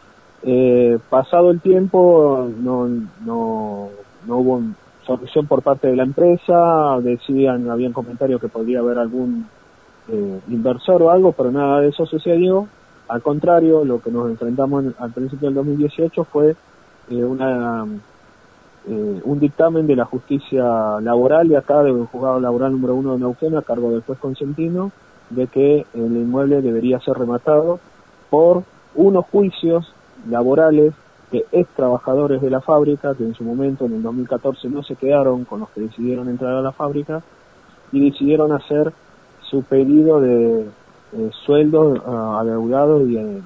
Eh, pasado el tiempo, no, no, no hubo solución por parte de la empresa, decían, habían comentarios que podría haber algún eh, inversor o algo, pero nada de eso sucedió. Al contrario, lo que nos enfrentamos en, al principio del dos mil dieciocho fue eh, una eh, un dictamen de la justicia laboral de acá, del juzgado laboral número uno de Neuquén, a cargo del juez Consentino, de que el inmueble debería ser rematado por unos juicios laborales de ex trabajadores de la fábrica, que en su momento, en el dos mil catorce, no se quedaron con los que decidieron entrar a la fábrica y decidieron hacer su pedido de eh, sueldos uh, adeudados y, eh,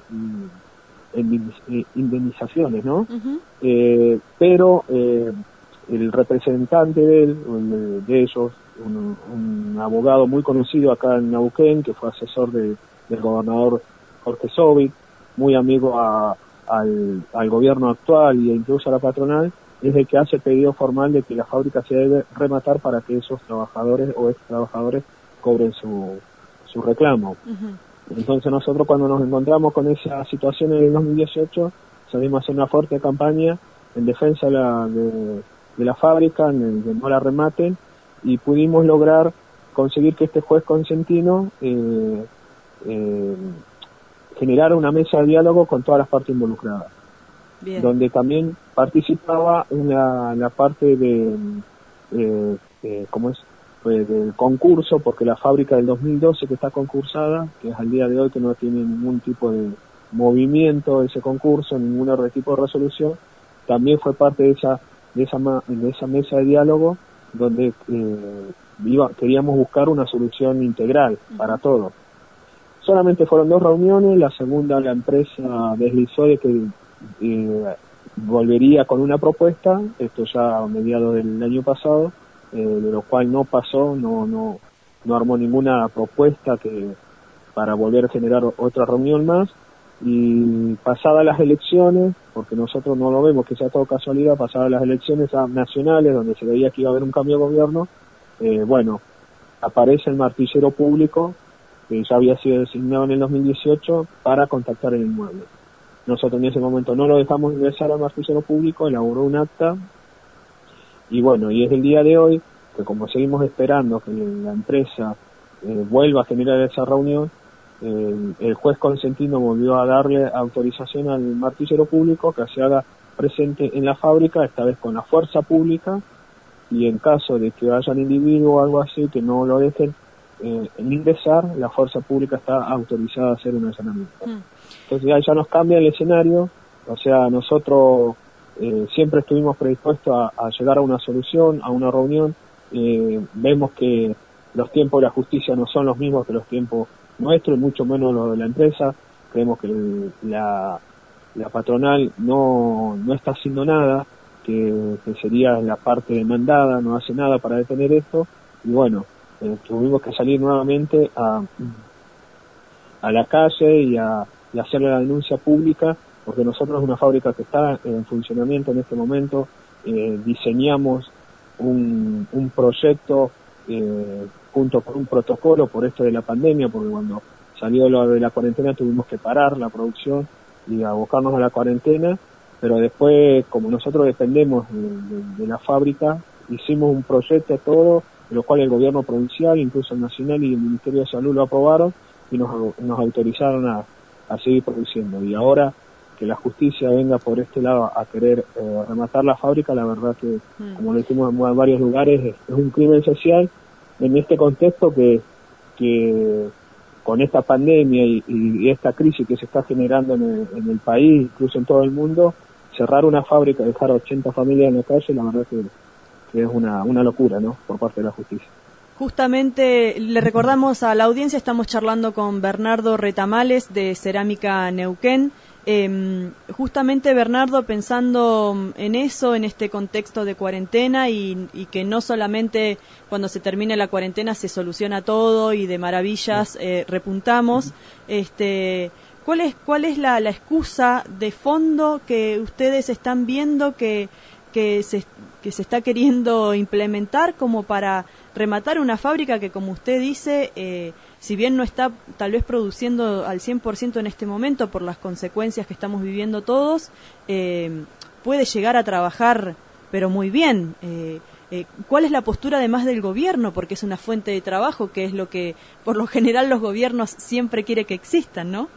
y indemnizaciones, ¿no? Uh-huh. Eh, pero eh, el representante de, él, de ellos, un, un abogado muy conocido acá en Neuquén, que fue asesor de, del gobernador Jorge Sobic, muy amigo a Al, al gobierno actual e incluso a la patronal, es el que hace el pedido formal de que la fábrica se debe rematar para que esos trabajadores o ex trabajadores cobren su, su reclamo. Uh-huh. Entonces nosotros, cuando nos encontramos con esa situación en el dos mil dieciocho, salimos a hacer una fuerte campaña en defensa de la, de, de la fábrica, en el, de no la rematen, y pudimos lograr conseguir que este juez Consentino eh, eh, generar una mesa de diálogo con todas las partes involucradas. Bien. Donde también participaba en la, la parte de, eh, eh, ¿cómo es? pues, del concurso, porque la fábrica del dos mil doce que está concursada, que es al día de hoy que no tiene ningún tipo de movimiento ese concurso, ningún otro tipo de resolución, también fue parte de esa de esa de esa mesa de diálogo donde eh, iba, queríamos buscar una solución integral para todo. Solamente fueron dos reuniones, la segunda la empresa deslizó de que eh, volvería con una propuesta, esto ya a mediados del año pasado, eh, de lo cual no pasó, no no no armó ninguna propuesta que para volver a generar otra reunión más, y pasadas las elecciones, porque nosotros no lo vemos que sea todo casualidad, pasadas las elecciones nacionales donde se veía que iba a haber un cambio de gobierno, eh, bueno, aparece el martillero público que ya había sido designado en el dos mil dieciocho para contactar el inmueble. Nosotros en ese momento no lo dejamos ingresar al martillero público, elaboró un acta, y bueno, y es el día de hoy que como seguimos esperando que la empresa eh, vuelva a generar esa reunión, eh, el juez consentino volvió a darle autorización al martillero público que se haga presente en la fábrica, esta vez con la fuerza pública, y en caso de que haya un individuo o algo así que no lo dejen eh, ingresar, la fuerza pública está autorizada a hacer un allanamiento. Mm. Entonces ya, ya nos cambia el escenario, o sea, nosotros eh, siempre estuvimos predispuestos a, a llegar a una solución, a una reunión. Eh, vemos que los tiempos de la justicia no son los mismos que los tiempos nuestros, mucho menos los de la empresa. Creemos que el, la, la patronal no, no está haciendo nada, que, que sería la parte demandada, no hace nada para detener esto, y bueno, eh, tuvimos que salir nuevamente a, a la calle y a, y hacerle la denuncia pública, porque nosotros es una fábrica que está en funcionamiento en este momento, eh, diseñamos un, un proyecto eh, junto con un protocolo por esto de la pandemia, porque cuando salió lo de la cuarentena tuvimos que parar la producción y abocarnos a la cuarentena, pero después, como nosotros dependemos de, de, de la fábrica, hicimos un proyecto todo, de lo cual el gobierno provincial, incluso el nacional y el Ministerio de Salud lo aprobaron y nos, nos autorizaron a, a seguir produciendo. Y ahora que la justicia venga por este lado a querer eh, rematar la fábrica, la verdad que, mm. como lo dijimos en varios lugares, es, es un crimen social en este contexto que, que con esta pandemia y, y esta crisis que se está generando en el, en el país, incluso en todo el mundo, cerrar una fábrica, dejar ochenta familias en la calle, la verdad que, que es una, una locura, ¿no?, por parte de la justicia. Justamente le recordamos a la audiencia, estamos charlando con Bernardo Retamales de Cerámica Neuquén. Eh, justamente, Bernardo, pensando en eso, en este contexto de cuarentena y, y que no solamente cuando se termine la cuarentena se soluciona todo y de maravillas eh, repuntamos, este, ¿cuál es cuál es la, la excusa de fondo que ustedes están viendo que que se que se está queriendo implementar como para rematar una fábrica que, como usted dice, eh, si bien no está tal vez produciendo al cien por ciento en este momento por las consecuencias que estamos viviendo todos, eh, puede llegar a trabajar pero muy bien? Eh, eh, ¿Cuál es la postura además del gobierno? Porque es una fuente de trabajo, que es lo que por lo general los gobiernos siempre quieren que existan, ¿no?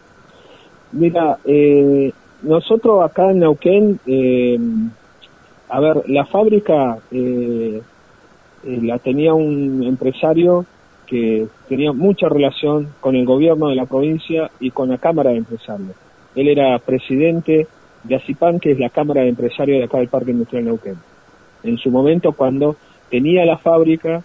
Mira, eh, nosotros acá en Neuquén, eh, a ver, la fábrica eh, eh, la tenía un empresario que tenía mucha relación con el gobierno de la provincia y con la Cámara de Empresarios. Él era presidente de ACIPAN, que es la Cámara de Empresarios de acá del Parque Industrial Neuquén. En su momento, cuando tenía la fábrica,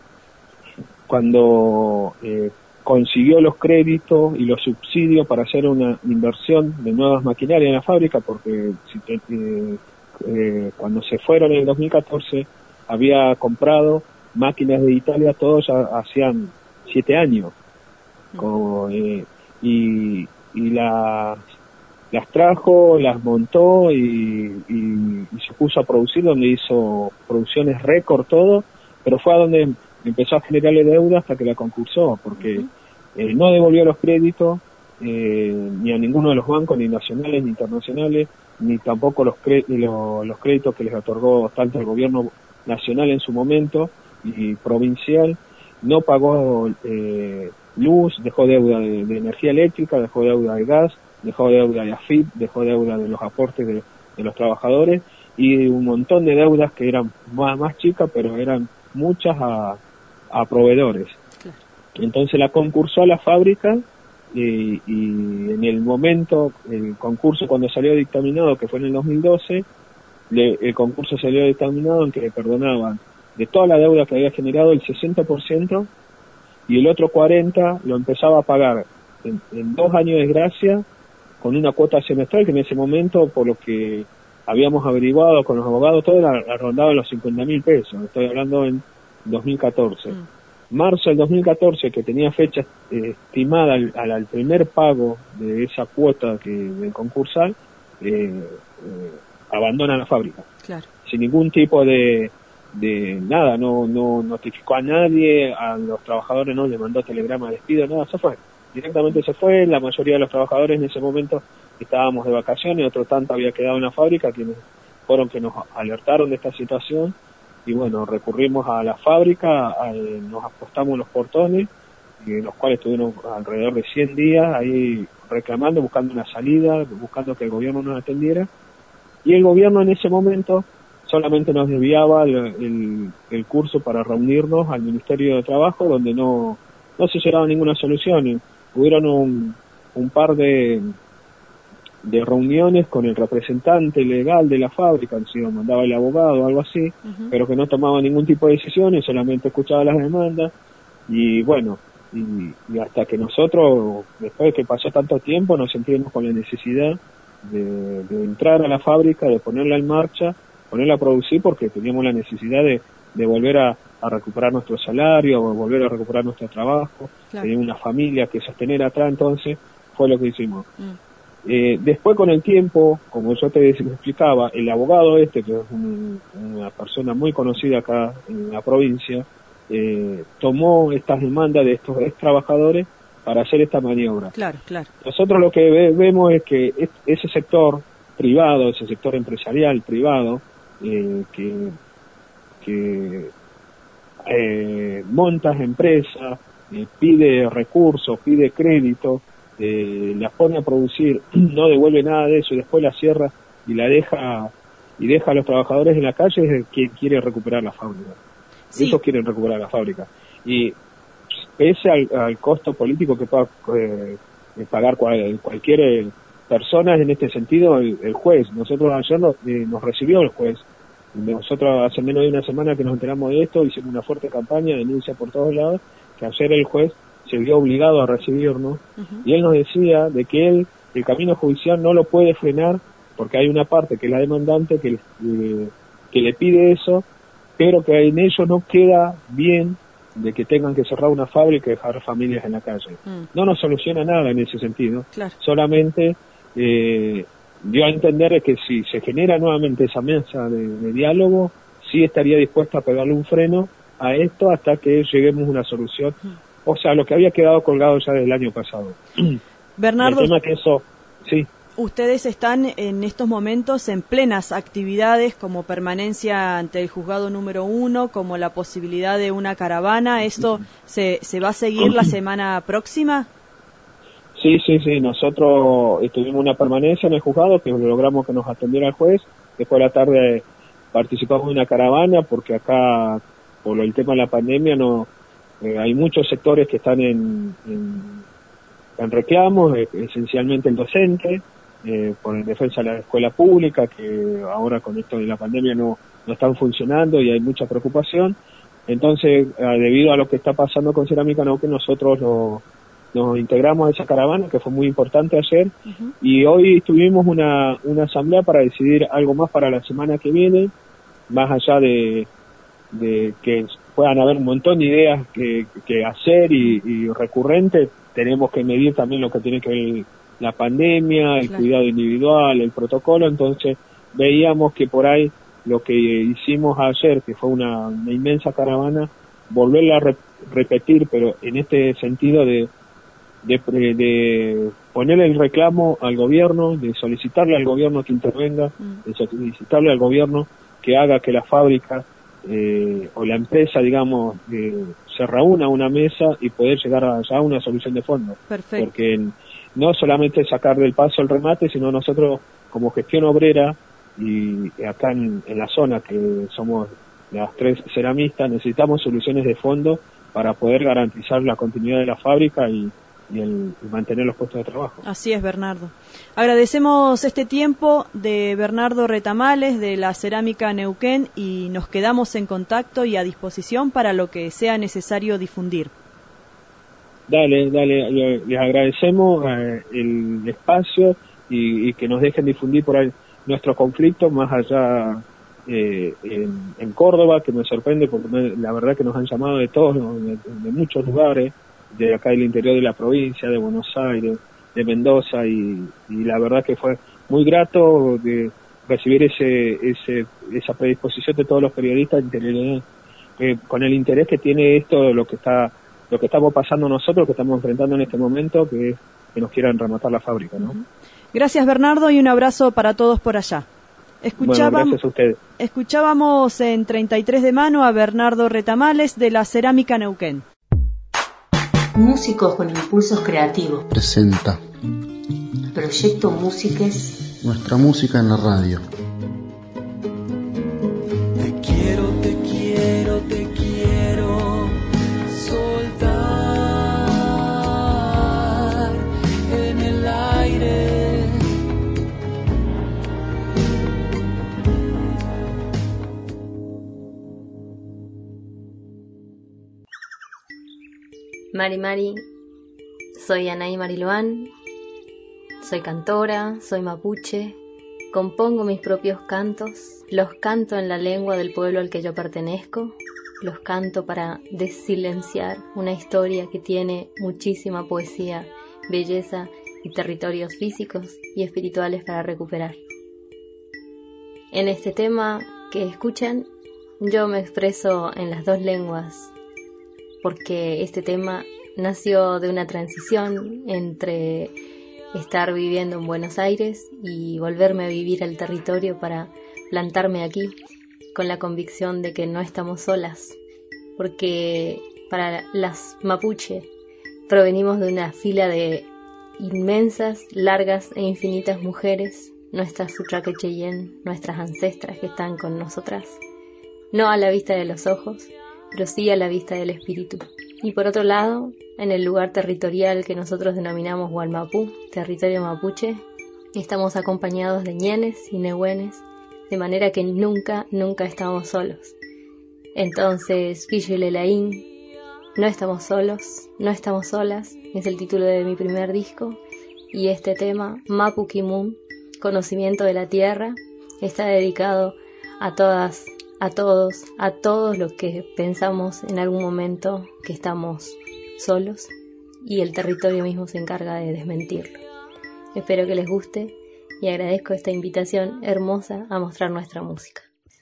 cuando eh, consiguió los créditos y los subsidios para hacer una inversión de nuevas maquinarias en la fábrica, porque si te, eh, eh, cuando se fueron en el dos mil catorce había comprado máquinas de Italia, todos ya hacían siete años, con, eh, y, y las, las trajo, las montó y, y, y se puso a producir, donde hizo producciones récord todo, pero fue a donde empezó a generarle deuda hasta que la concursó, porque eh, no devolvió los créditos eh, ni a ninguno de los bancos, ni nacionales ni internacionales, ni tampoco los, cre los, los créditos que les otorgó tanto el gobierno nacional en su momento y provincial. No pagó eh, luz, dejó deuda de, de energía eléctrica, dejó deuda de gas, dejó deuda de A F I P, dejó deuda de los aportes de, de los trabajadores y un montón de deudas que eran más, más chicas, pero eran muchas a, a proveedores. Claro. Entonces la concursó a la fábrica y, y en el momento, el concurso cuando salió dictaminado, que fue en el dos mil doce, le, el concurso salió dictaminado en que le perdonaban de toda la deuda que había generado el sesenta por ciento y el otro cuarenta por ciento lo empezaba a pagar en, en dos años de gracia con una cuota semestral que en ese momento, por lo que habíamos averiguado con los abogados, todo era rondado en los cincuenta mil pesos. Estoy hablando en dos mil catorce. Mm. Marzo del dos mil catorce, que tenía fecha eh, estimada al, al primer pago de esa cuota que del concursal, eh, eh, abandona la fábrica. Claro. Sin ningún tipo de, de nada, no, no notificó a nadie, a los trabajadores no le mandó telegrama de despido, nada, se fue. Directamente se fue. La mayoría de los trabajadores en ese momento estábamos de vacaciones, otro tanto había quedado en la fábrica, quienes fueron que nos alertaron de esta situación, y bueno, recurrimos a la fábrica, a, nos apostamos en los portones, en los cuales estuvimos alrededor de cien días ahí reclamando, buscando una salida, buscando que el gobierno nos atendiera, y el gobierno en ese momento solamente nos desviaba el, el, el curso para reunirnos al Ministerio de Trabajo, donde no, no se llegaba a ninguna solución. Hubieron un, un par de de reuniones con el representante legal de la fábrica, si lo mandaba el abogado o algo así, uh-huh. pero que no tomaba ningún tipo de decisiones, solamente escuchaba las demandas, y bueno, y, y hasta que nosotros, después de que pasó tanto tiempo, nos sentimos con la necesidad de, de entrar a la fábrica, de ponerla en marcha, ponerla a producir, porque teníamos la necesidad de, de volver a, a recuperar nuestro salario, o volver a recuperar nuestro trabajo, claro. Tener una familia que sostener atrás, entonces fue lo que hicimos. Mm. Eh, después con el tiempo, como yo te explicaba, el abogado este, que es un, una persona muy conocida acá en la provincia, eh, tomó estas demandas de estos ex trabajadores para hacer esta maniobra. Claro, claro. Nosotros lo que ve, vemos es que es, ese sector privado, ese sector empresarial privado, eh, que, que eh, monta empresas, eh, pide recursos, pide crédito, Eh, las pone a producir, no devuelve nada de eso y después la cierra y la deja y deja a los trabajadores en la calle, es el que quiere recuperar la fábrica. Sí. Ellos quieren recuperar la fábrica. Y pese al, al costo político que pueda eh, pagar cual, cualquier persona en este sentido, el, el juez, nosotros ayer nos, eh, nos recibió el juez. Nosotros hace menos de una semana que nos enteramos de esto, hicimos una fuerte campaña, denuncia por todos lados, que ayer el juez se vio obligado a recibirnos, uh-huh. y él nos decía de que él, el camino judicial no lo puede frenar, porque hay una parte que es la demandante que, eh, que le pide eso, pero que en ello no queda bien de que tengan que cerrar una fábrica y dejar familias en la calle. Uh-huh. No nos soluciona nada en ese sentido, claro. Solamente eh, dio a entender que si se genera nuevamente esa mesa de, de diálogo, sí estaría dispuesta a pegarle un freno a esto hasta que lleguemos a una solución. Uh-huh. O sea, lo que había quedado colgado ya desde el año pasado. Bernardo, el tema que eso, sí. Ustedes están en estos momentos en plenas actividades como permanencia ante el juzgado número uno, como la posibilidad de una caravana. ¿Esto se, se va a seguir la semana próxima? Sí, sí, sí. Nosotros tuvimos una permanencia en el juzgado que logramos que nos atendiera el juez. Después de la tarde participamos en una caravana porque acá, por el tema de la pandemia, no... Eh, hay muchos sectores que están en, en, en reclamos, eh, esencialmente el docente, eh, por en defensa de la escuela pública, que ahora con esto de la pandemia no, no están funcionando y hay mucha preocupación. Entonces, eh, debido a lo que está pasando con Cerámica Neuquén, nosotros lo, nos integramos a esa caravana, que fue muy importante ayer, uh-huh. y hoy tuvimos una, una asamblea para decidir algo más para la semana que viene, más allá de, de que puedan haber un montón de ideas que, que hacer y, y recurrentes. Tenemos que medir también lo que tiene que ver la pandemia, el claro. cuidado individual, el protocolo. Entonces veíamos que por ahí lo que hicimos ayer, que fue una, una inmensa caravana, volverla a re, repetir, pero en este sentido de, de, de ponerle el reclamo al gobierno, de solicitarle al gobierno que intervenga, mm. de solicitarle al gobierno que haga que la fábrica Eh, o la empresa, digamos, eh, se reúna a una mesa y poder llegar a, a una solución de fondo. Perfecto. Porque no solamente sacar del paso el remate, sino nosotros como gestión obrera y acá en, en la zona, que somos las tres ceramistas, necesitamos soluciones de fondo para poder garantizar la continuidad de la fábrica y, y, el, y mantener los puestos de trabajo. Así es, Bernardo. Agradecemos este tiempo de Bernardo Retamales de la Cerámica Neuquén y nos quedamos en contacto y a disposición para lo que sea necesario difundir. Dale, dale, les agradecemos eh, el espacio y, y que nos dejen difundir por ahí nuestro conflicto más allá eh, en, en Córdoba, que me sorprende porque me, la verdad que nos han llamado de todos, de, de muchos lugares, de acá del interior de la provincia, de Buenos Aires, de Mendoza, y, y la verdad que fue muy grato de recibir ese, ese esa predisposición de todos los periodistas eh, con el interés que tiene esto, lo que está lo que estamos pasando nosotros, que estamos enfrentando en este momento, que es que nos quieran rematar la fábrica, ¿no? Gracias, Bernardo, y un abrazo para todos por allá. Escuchábamos, bueno, gracias a ustedes. Escuchábamos en treinta y tres de mano a Bernardo Retamales de la Cerámica Neuquén. Músicos con impulsos creativos. Presenta Proyecto Músiques. Nuestra música en la radio. Te quiero, te quiero, te quiero soltar en el aire. Mari Mari, soy Anaí Mariluán, soy cantora, soy mapuche, compongo mis propios cantos, los canto en la lengua del pueblo al que yo pertenezco, los canto para desilenciar una historia que tiene muchísima poesía, belleza y territorios físicos y espirituales para recuperar. En este tema que escuchan, yo me expreso en las dos lenguas, porque este tema nació de una transición entre estar viviendo en Buenos Aires y volverme a vivir al territorio para plantarme aquí con la convicción de que no estamos solas, porque para las mapuche provenimos de una fila de inmensas, largas e infinitas mujeres, nuestras Sutraque Cheyenne, nuestras ancestras que están con nosotras, no a la vista de los ojos, pero sí a la vista del espíritu. Y por otro lado, en el lugar territorial que nosotros denominamos Gualmapú, territorio mapuche, estamos acompañados de ñenes y nehuenes, de manera que nunca, nunca estamos solos. Entonces, Quillelelaín, no estamos solos, no estamos solas, es el título de mi primer disco, y este tema, Mapu Kimun, conocimiento de la tierra, está dedicado a todas a todos, a todos los que pensamos en algún momento que estamos solos y el territorio mismo se encarga de desmentirlo. Espero que les guste y agradezco esta invitación hermosa a mostrar nuestra música.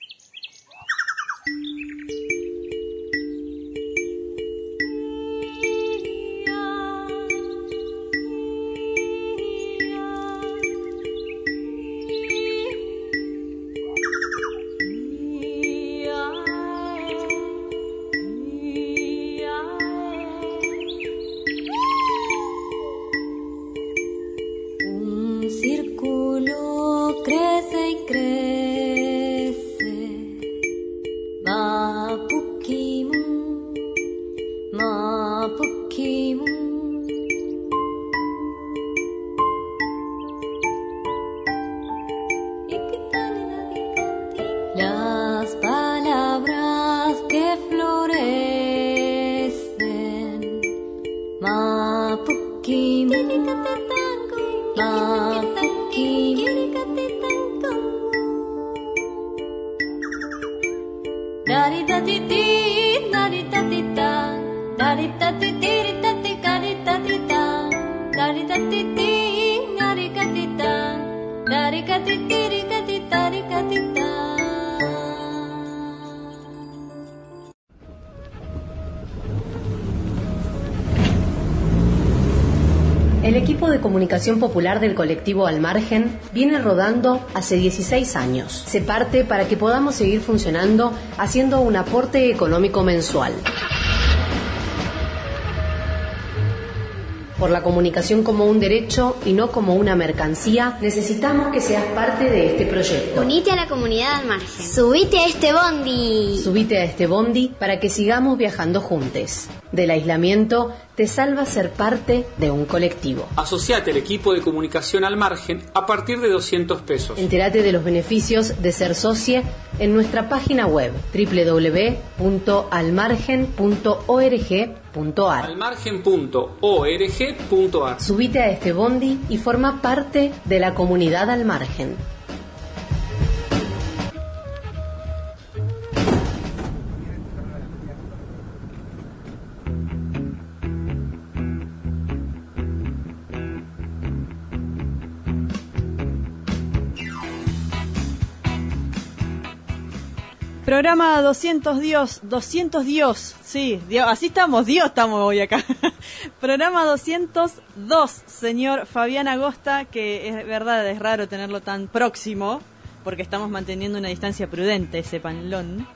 Las palabras que florecen, Mapukim, Mapukim, Darita titi, darita tita, darita titi, tati, carita tita, darita titi, darika tita, darika titi, rika tita, rika tita. El equipo de comunicación popular del colectivo Al Margen viene rodando hace dieciséis años. Se parte para que podamos seguir funcionando haciendo un aporte económico mensual. Por la comunicación como un derecho y no como una mercancía, necesitamos que seas parte de este proyecto. Unite a la comunidad al margen. Subite a este bondi. Subite a este bondi para que sigamos viajando juntos. Del aislamiento te salva ser parte de un colectivo. Asociate al equipo de comunicación al margen a partir de doscientos pesos. Entérate de los beneficios de ser socie en nuestra página web doble u doble u doble u punto almargen punto org punto ar. almargen punto org punto ar. Subite a este bondi y forma parte de la comunidad al margen. Programa doscientos Dios, doscientos Dios, sí, Dios, así estamos, Dios estamos hoy acá. Programa doscientos dos, señor Fabián Agosta, que es verdad, es raro tenerlo tan próximo, porque estamos manteniendo una distancia prudente, sépanlo.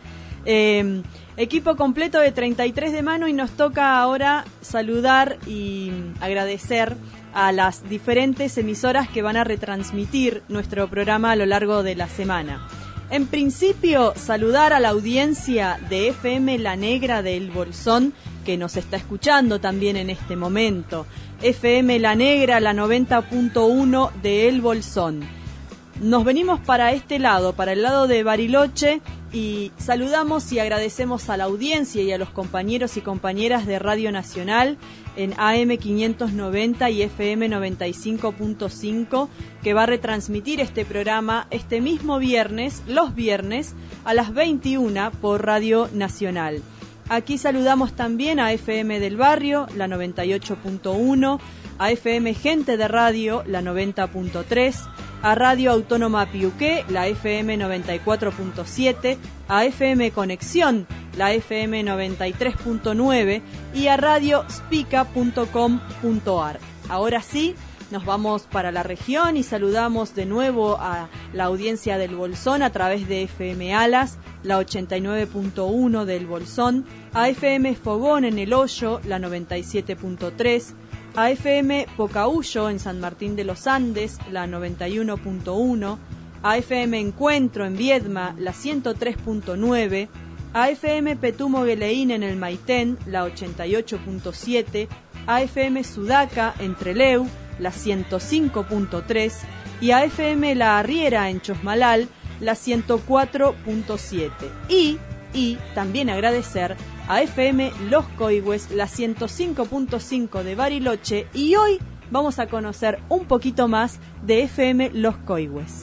Eh, equipo completo de treinta y tres de mano y nos toca ahora saludar y agradecer a las diferentes emisoras que van a retransmitir nuestro programa a lo largo de la semana. En principio, saludar a la audiencia de F M La Negra de El Bolsón, que nos está escuchando también en este momento. F M La Negra, la noventa punto uno de El Bolsón. Nos venimos para este lado, para el lado de Bariloche, y saludamos y agradecemos a la audiencia y a los compañeros y compañeras de Radio Nacional en A M quinientos noventa y F M noventa y cinco punto cinco, que va a retransmitir este programa este mismo viernes, los viernes, a las veintiuna por Radio Nacional. Aquí saludamos también a F M del Barrio, la noventa y ocho punto uno, a F M Gente de Radio, la noventa punto tres, a Radio Autónoma Piuqué, la F M noventa y cuatro punto siete, a F M Conexión, la F M noventa y tres punto nueve y a radio spica punto com punto ar. Ahora sí, nos vamos para la región y saludamos de nuevo a la audiencia del Bolsón a través de F M Alas, la ochenta y nueve punto uno del Bolsón, a F M Fogón en El Hoyo, la noventa y siete punto tres, a F M Pocahuyo en San Martín de los Andes, la noventa y uno punto uno, a F M Encuentro en Viedma, la ciento tres punto nueve, a F M Petumo Beleín en el Maitén, la ochenta y ocho punto siete, a F M Sudaca en Trelew, la ciento cinco punto tres, y a F M La Arriera en Chosmalal, la ciento cuatro punto siete. Y, y también agradecer a F M Los Coigües, la ciento cinco punto cinco de Bariloche, y hoy vamos a conocer un poquito más de F M Los Coigües.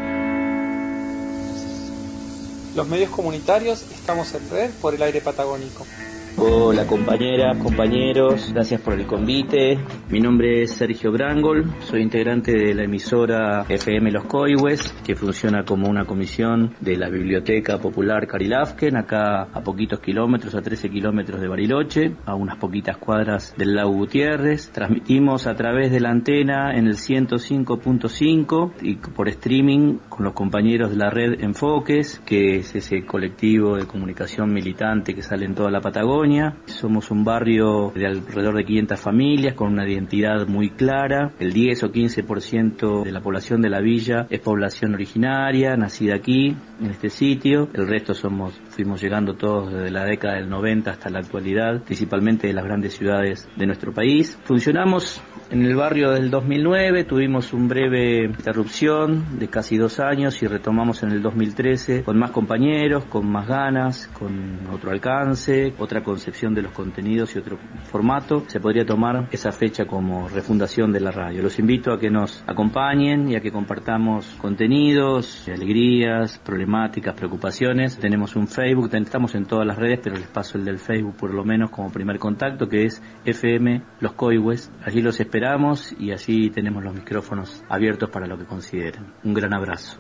Los medios comunitarios estamos en red por el aire patagónico. Hola compañeras, compañeros, gracias por el convite. Mi nombre es Sergio Grangol, soy integrante de la emisora F M Los Coigües, que funciona como una comisión de la Biblioteca Popular Carilafken, acá a poquitos kilómetros, a trece kilómetros de Bariloche, a unas poquitas cuadras del Lago Gutiérrez. Transmitimos a través de la antena en el ciento cinco punto cinco y por streaming con los compañeros de la red Enfoques, que es ese colectivo de comunicación militante que sale en toda la Patagonia. Somos un barrio de alrededor de quinientas familias con una identidad muy clara. El diez o quince por ciento de la población de la villa es población originaria, nacida aquí, en este sitio. El resto somos, fuimos llegando todos desde la década del noventa hasta la actualidad, principalmente de las grandes ciudades de nuestro país. Funcionamos en el barrio del dos mil nueve, tuvimos una breve interrupción de casi dos años y retomamos en el dos mil trece con más compañeros, con más ganas, con otro alcance, otra concepción de los contenidos y otro formato. Se podría tomar esa fecha como refundación de la radio. Los invito a que nos acompañen y a que compartamos contenidos, alegrías, problemáticas, preocupaciones. Tenemos un Facebook, estamos en todas las redes, pero les paso el del Facebook por lo menos como primer contacto, que es F M Los Coigües. Allí los esperamos y así tenemos los micrófonos abiertos para lo que consideren. Un gran abrazo.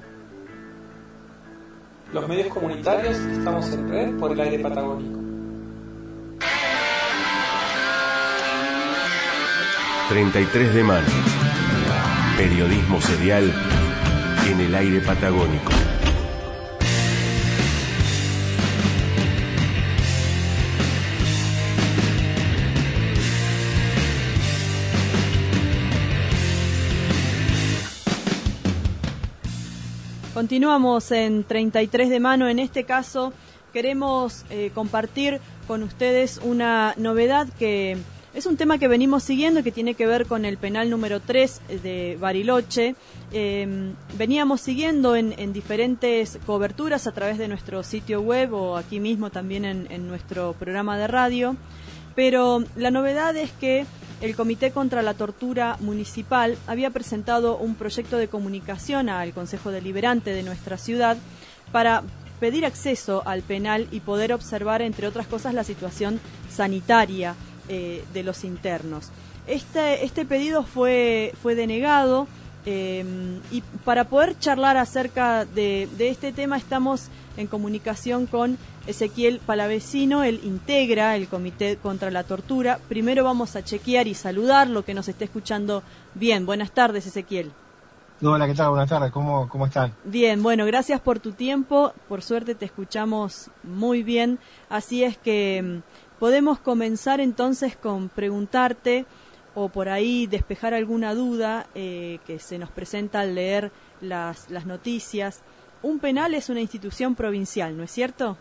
Los medios comunitarios estamos en red por el aire patagónico. treinta y tres de mano. Periodismo serial en el aire patagónico. Continuamos en treinta y tres de mano. En este caso queremos eh, compartir con ustedes una novedad que es un tema que venimos siguiendo y que tiene que ver con el penal número tres de Bariloche. Eh, veníamos siguiendo en, en diferentes coberturas a través de nuestro sitio web o aquí mismo también en, en nuestro programa de radio. Pero la novedad es que el Comité contra la Tortura Municipal había presentado un proyecto de comunicación al Consejo Deliberante de nuestra ciudad para pedir acceso al penal y poder observar, entre otras cosas, la situación sanitaria eh, de los internos. Este, este pedido fue, fue denegado eh, y para poder charlar acerca de, de este tema estamos en comunicación con Ezequiel Palavecino. Él integra el Comité contra la Tortura. Primero vamos a chequear y saludar lo que nos esté escuchando bien. Buenas tardes, Ezequiel. Hola, ¿qué tal? Buenas tardes. ¿Cómo, cómo están? Bien, bueno, gracias por tu tiempo. Por suerte te escuchamos muy bien. Así es que podemos comenzar entonces con preguntarte o por ahí despejar alguna duda eh, que se nos presenta al leer las, las noticias. Un penal es una institución provincial, ¿no es cierto?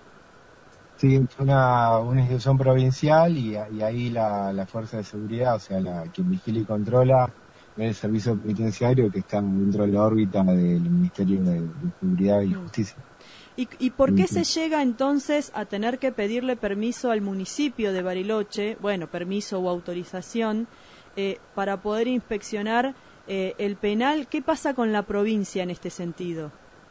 Sí, es una, una institución provincial y, y ahí la, la fuerza de seguridad, o sea, la quien vigila y controla es el servicio penitenciario que está dentro de la órbita del Ministerio de, de Seguridad y Justicia. ¿Y, y por qué se llega entonces a tener que pedirle permiso al municipio de Bariloche, bueno, permiso o autorización, eh, para poder inspeccionar eh, el penal? ¿Qué pasa con la provincia en este sentido?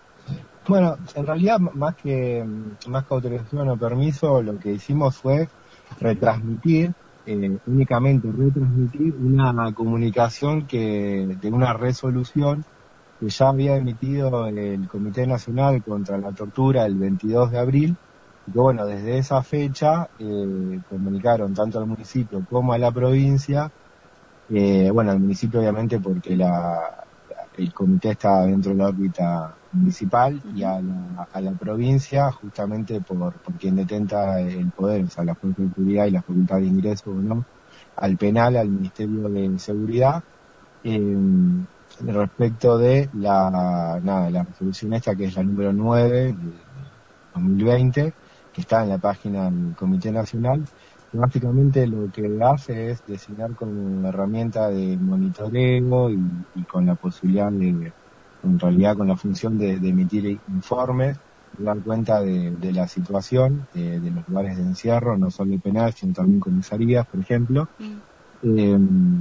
Bueno, en realidad más que más que autorización o permiso, lo que hicimos fue retransmitir, eh, únicamente retransmitir una comunicación que de una resolución que ya había emitido el Comité Nacional contra la Tortura el veintidós de abril, y que bueno, desde esa fecha eh, comunicaron tanto al municipio como a la provincia, eh, bueno, al municipio obviamente porque la el comité está dentro de la órbita municipal y a la, a la provincia justamente por, por quien detenta el poder, o sea, la fuerza de seguridad y la facultad de ingreso o no, al penal, al Ministerio de Seguridad, eh, respecto de la, nada, la resolución esta que es la número nueve de dos mil veinte, que está en la página del Comité Nacional, que básicamente lo que hace es designar como herramienta de monitoreo y, y con la posibilidad de, en realidad con la función de, de emitir informes, de dar cuenta de, de la situación, de, de los lugares de encierro, no solo penal, sino también comisarías, por ejemplo, mm. eh,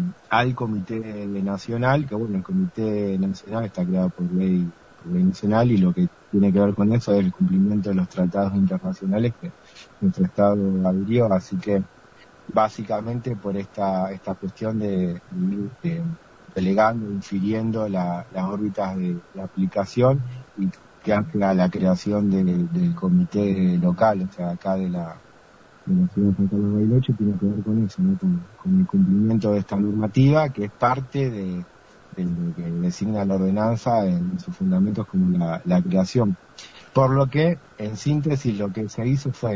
al Comité Nacional, que bueno, el Comité Nacional está creado por ley, por ley nacional y lo que tiene que ver con eso es el cumplimiento de los tratados internacionales que nuestro Estado adhirió, así que básicamente por esta esta cuestión de, de, de delegando, infiriendo la, las órbitas de la aplicación y que hace a la creación de, del comité local, o sea, acá de la, de la ciudad de San Carlos de Bariloche, tiene que ver con eso, ¿no? con, con el cumplimiento de esta normativa que es parte de, de lo que designa la ordenanza en sus fundamentos como la, la creación. Por lo que, en síntesis, lo que se hizo fue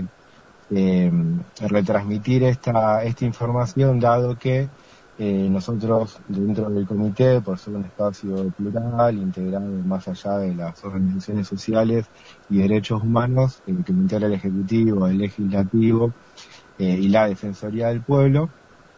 Eh, retransmitir esta esta información, dado que eh, nosotros dentro del comité, por ser un espacio plural, integrado más allá de las organizaciones sociales y derechos humanos, eh, que integra el Ejecutivo, el Legislativo eh, y la Defensoría del Pueblo,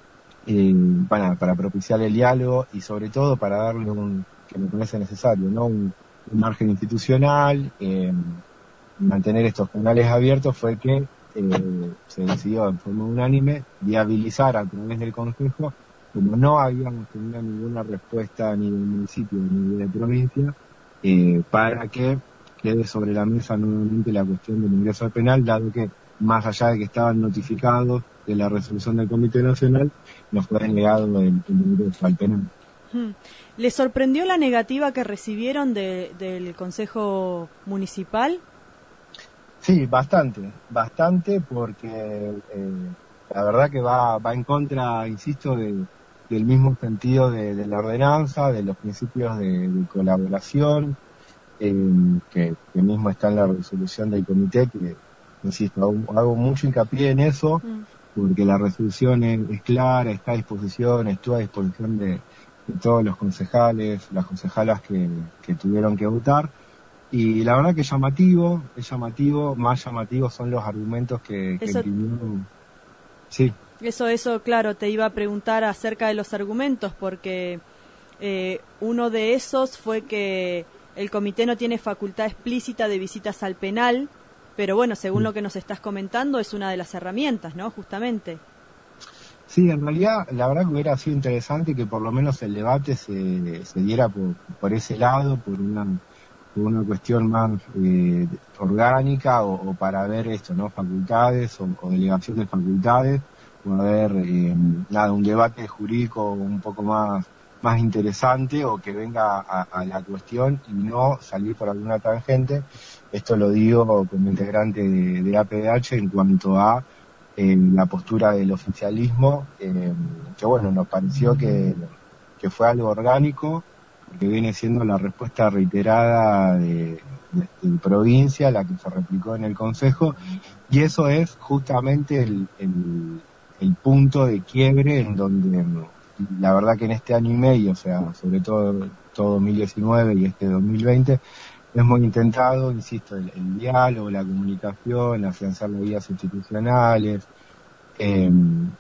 eh, para, para propiciar el diálogo y sobre todo para darle un, que me parece necesario, ¿no? un, un margen institucional, eh, mantener estos canales abiertos, fue que Eh, se decidió en forma unánime viabilizar a través del Consejo, como no habíamos tenido ninguna respuesta ni del municipio ni de la provincia, eh, para que quede sobre la mesa nuevamente la cuestión del ingreso al penal, dado que más allá de que estaban notificados de la resolución del Comité Nacional, nos fue denegado el, el ingreso al penal. ¿Les sorprendió la negativa que recibieron de, del Consejo Municipal? Sí, bastante, bastante, porque eh, la verdad que va va en contra, insisto, de, del mismo sentido de, de la ordenanza, de los principios de, de colaboración, eh, que, que mismo está en la resolución del comité, que, insisto, hago, hago mucho hincapié en eso, mm. porque la resolución es, es clara, está a disposición, estuvo a disposición de, de todos los concejales, las concejalas que, que tuvieron que votar, Y la verdad que es llamativo, es llamativo, más llamativos son los argumentos que, que Eso... imprimió. Sí. Eso, eso, claro, te iba a preguntar acerca de los argumentos, porque eh, uno de esos fue que el comité no tiene facultad explícita de visitas al penal, pero bueno, según lo que nos estás comentando, es una de las herramientas, ¿no? Justamente. Sí, en realidad, la verdad que hubiera sido interesante que por lo menos el debate se, se diera por, por ese lado, por una, por una cuestión más eh, orgánica o, o para ver esto, ¿no? Facultades o, o delegación de facultades. A ver, eh, nada, un debate jurídico un poco más más interesante o que venga a, a la cuestión y no salir por alguna tangente. Esto lo digo como integrante de, de A P D H en cuanto a eh, la postura del oficialismo, eh, que bueno, nos pareció que, que fue algo orgánico, que viene siendo la respuesta reiterada de, de, de provincia, la que se replicó en el Consejo, y eso es justamente el, el el punto de quiebre en donde la verdad que en este año y medio, o sea, sobre todo todo dos mil diecinueve y este dos mil veinte, hemos intentado, insisto, el, el diálogo, la comunicación, afianzar las vías institucionales, eh,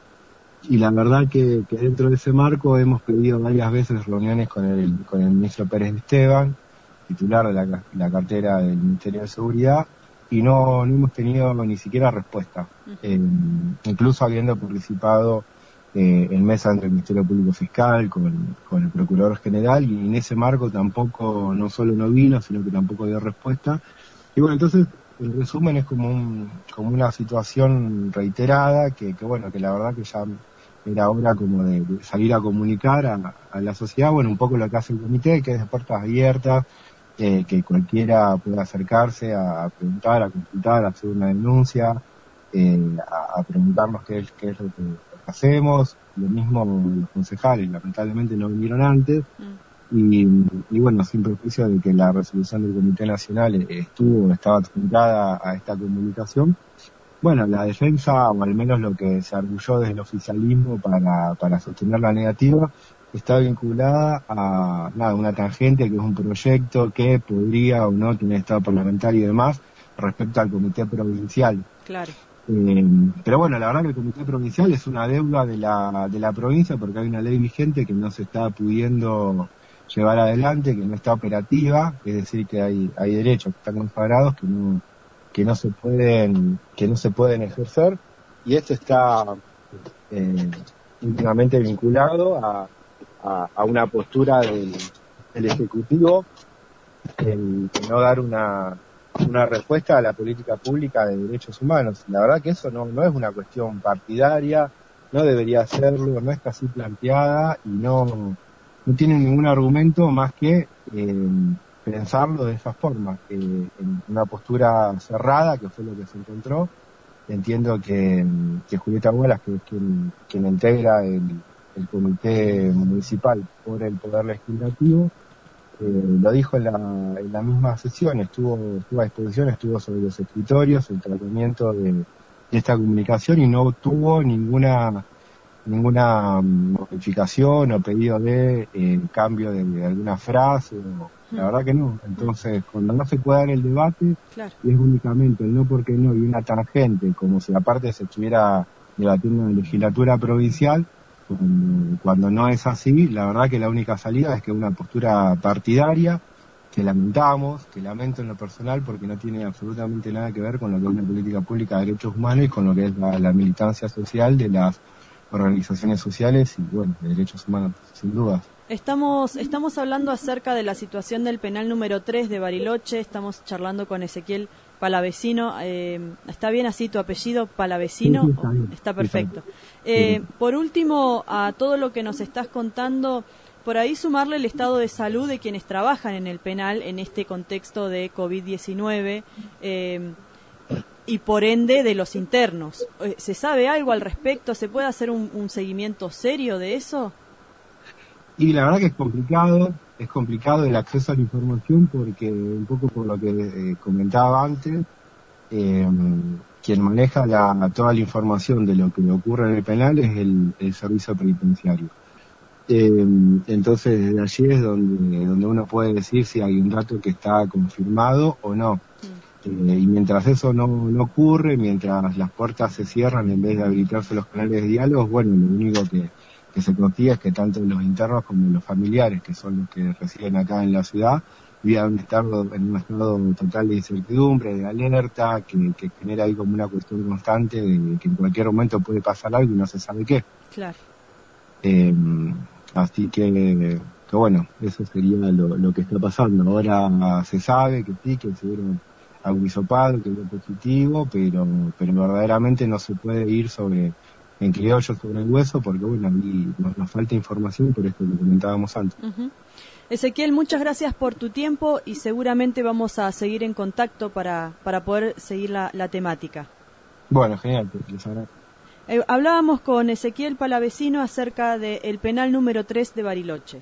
y la verdad que, que dentro de ese marco hemos pedido varias veces reuniones con el, con el ministro Pérez Esteban, titular de la, la cartera del Ministerio de Seguridad, y no, no hemos tenido ni siquiera respuesta, eh, incluso habiendo participado eh, en mesa entre el Ministerio Público Fiscal con, con el Procurador General, y en ese marco tampoco, no solo no vino, sino que tampoco dio respuesta. Y bueno, entonces, en resumen, es como un, como una situación reiterada, que, que bueno, que la verdad que ya era hora como de, de salir a comunicar a, a la sociedad, bueno, un poco lo que hace el comité, que es de puertas abiertas, Eh, que cualquiera pueda acercarse a, a preguntar, a consultar, a hacer una denuncia, eh, a, a preguntarnos qué es, qué es lo que, lo que hacemos. Lo mismo los concejales, lamentablemente no vinieron antes, mm. y, y bueno, sin perjuicio de que la resolución del Comité Nacional estuvo, estaba adjuntada a esta comunicación. Bueno, la defensa, o al menos lo que se arguyó desde el oficialismo para, para sostener la negativa, está vinculada a nada, una tangente que es un proyecto que podría o no tener estado parlamentario y demás respecto al comité provincial. Claro. Eh, pero bueno, la verdad que el comité provincial es una deuda de la de la provincia, porque hay una ley vigente que no se está pudiendo llevar adelante, que no está operativa, es decir, que hay hay derechos que están consagrados que no que no se pueden que no se pueden ejercer, y esto está eh, íntimamente vinculado a A, a una postura del, del Ejecutivo en, en no dar una, una respuesta a la política pública de derechos humanos. La verdad que eso no, no es una cuestión partidaria, no debería serlo, no está así planteada y no, no tiene ningún argumento más que eh, pensarlo de esa forma, eh, en una postura cerrada, que fue lo que se encontró. Entiendo que, que Julieta Bolas, que es quien, quien integra el el comité municipal por el poder legislativo, eh, lo dijo en la, en la misma sesión, estuvo, estuvo a disposición, estuvo sobre los escritorios, el tratamiento de, de esta comunicación, y no tuvo ninguna ninguna modificación o pedido de eh, cambio de, de alguna frase, o, la verdad que no. Entonces, cuando no se puede dar el debate, claro, y es únicamente el no porque no y una tangente, como si aparte se estuviera debatiendo en la legislatura provincial. Cuando, cuando no es así, la verdad que la única salida es que una postura partidaria, que lamentamos, que lamento en lo personal porque no tiene absolutamente nada que ver con lo que es una política pública de derechos humanos y con lo que es la, la militancia social de las organizaciones sociales y, bueno, de derechos humanos, sin duda. Estamos, estamos hablando acerca de la situación del penal número tres de Bariloche, estamos charlando con Ezequiel Palavecino. Eh, ¿Está bien así tu apellido, Palavecino? Sí, sí, está, bien. Está perfecto. Eh, por último, a todo lo que nos estás contando, por ahí sumarle el estado de salud de quienes trabajan en el penal en este contexto de COVID diecinueve, eh, y por ende de los internos. ¿Se sabe algo al respecto? ¿Se puede hacer un, un seguimiento serio de eso? Y la verdad que es complicado, es complicado el acceso a la información porque, un poco por lo que eh, comentaba antes, eh, quien maneja la, toda la información de lo que ocurre en el penal es el, el servicio penitenciario. Eh, entonces desde allí es donde, donde uno puede decir si hay un dato que está confirmado o no. Eh, y mientras eso no, no ocurre, mientras las puertas se cierran en vez de habilitarse los canales de diálogo, bueno, lo único que, que se confía es que tanto los internos como los familiares, que son los que residen acá en la ciudad, vivan un estado, en un estado total de incertidumbre, de alerta, que, que genera ahí como una cuestión constante de que en cualquier momento puede pasar algo y no se sabe qué. Claro. Eh, así que, que bueno, eso sería lo, lo que está pasando. Ahora se sabe que sí, que se dieron algún hisopado, que dio positivo, pero pero verdaderamente no se puede ir sobre en criollo sobre el hueso, porque bueno, ahí nos, nos falta información por esto que comentábamos antes. Uh-huh. Ezequiel, muchas gracias por tu tiempo y seguramente vamos a seguir en contacto para, para poder seguir la, la temática. Bueno, genial, les agradezco. Eh, hablábamos con Ezequiel Palavecino acerca del penal número tres de Bariloche.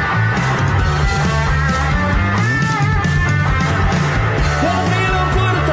Abrí la puerta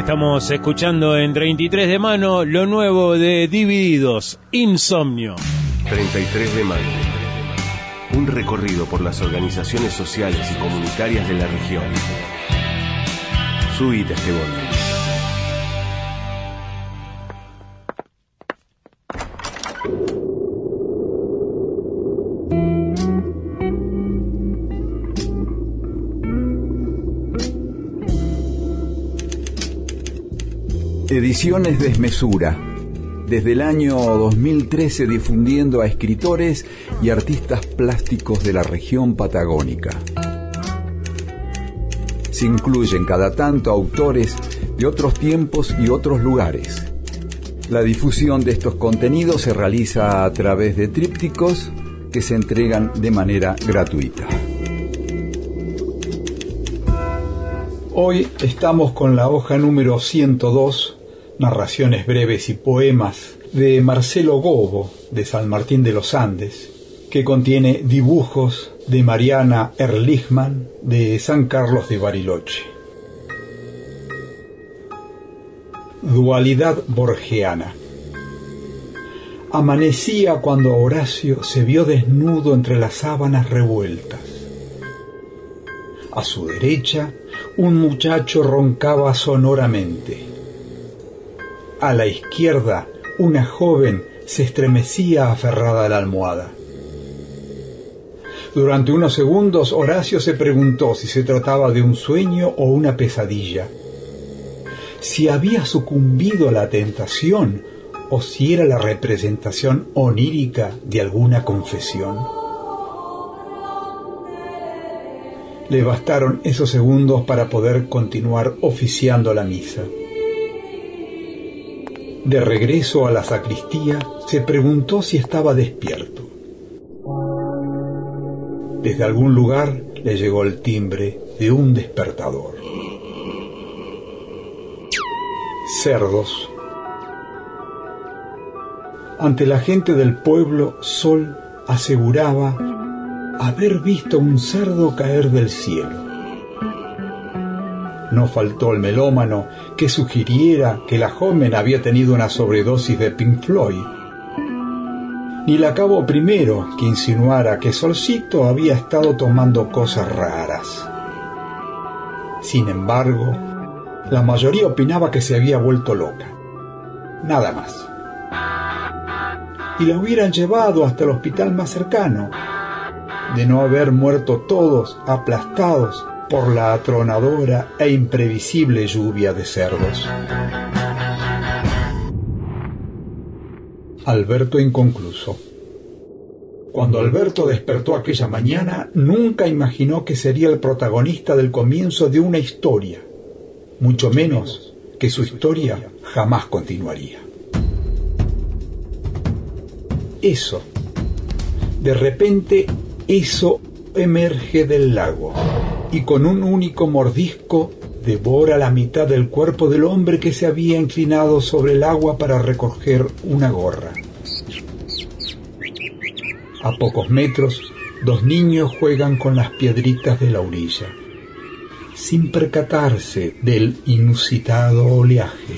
Estamos escuchando en treinta y tres de mano lo nuevo de Divididos, Insomnio. treinta y tres de mano. Un recorrido por las organizaciones sociales y comunitarias de la región. Subite a este bondi. Ediciones Desmesura, desde el año dos mil trece difundiendo a escritores y artistas plásticos de la región patagónica. Se incluyen cada tanto autores de otros tiempos y otros lugares. La difusión de estos contenidos se realiza a través de trípticos que se entregan de manera gratuita. Hoy estamos con la hoja número ciento dos, Narraciones breves y poemas, de Marcelo Gobo, de San Martín de los Andes, que contiene dibujos de Mariana Erlichman, de San Carlos de Bariloche. Dualidad borgiana. Amanecía cuando Horacio se vio desnudo entre las sábanas revueltas. A su derecha, un muchacho roncaba sonoramente. A la izquierda, una joven se estremecía aferrada a la almohada. Durante unos segundos, Horacio se preguntó si se trataba de un sueño o una pesadilla, si había sucumbido a la tentación o si era la representación onírica de alguna confesión. Le bastaron esos segundos para poder continuar oficiando la misa. De regreso a la sacristía, se preguntó si estaba despierto. Desde algún lugar le llegó el timbre de un despertador. Cerdos. Ante la gente del pueblo, Sol aseguraba haber visto un cerdo caer del cielo. No faltó el melómano que sugiriera que la joven había tenido una sobredosis de Pink Floyd, ni la Cabo primero que insinuara que Solcito había estado tomando cosas raras. Sin embargo, la mayoría opinaba que se había vuelto loca. Nada más. Y la hubieran llevado hasta el hospital más cercano, de no haber muerto todos aplastados por la atronadora e imprevisible lluvia de cerdos. Alberto inconcluso. Cuando Alberto despertó aquella mañana, nunca imaginó que sería el protagonista del comienzo de una historia, mucho menos que su historia jamás continuaría. Eso, de repente, eso emerge del lago y con un único mordisco devora la mitad del cuerpo del hombre que se había inclinado sobre el agua para recoger una gorra. A pocos metros, dos niños juegan con las piedritas de la orilla, sin percatarse del inusitado oleaje.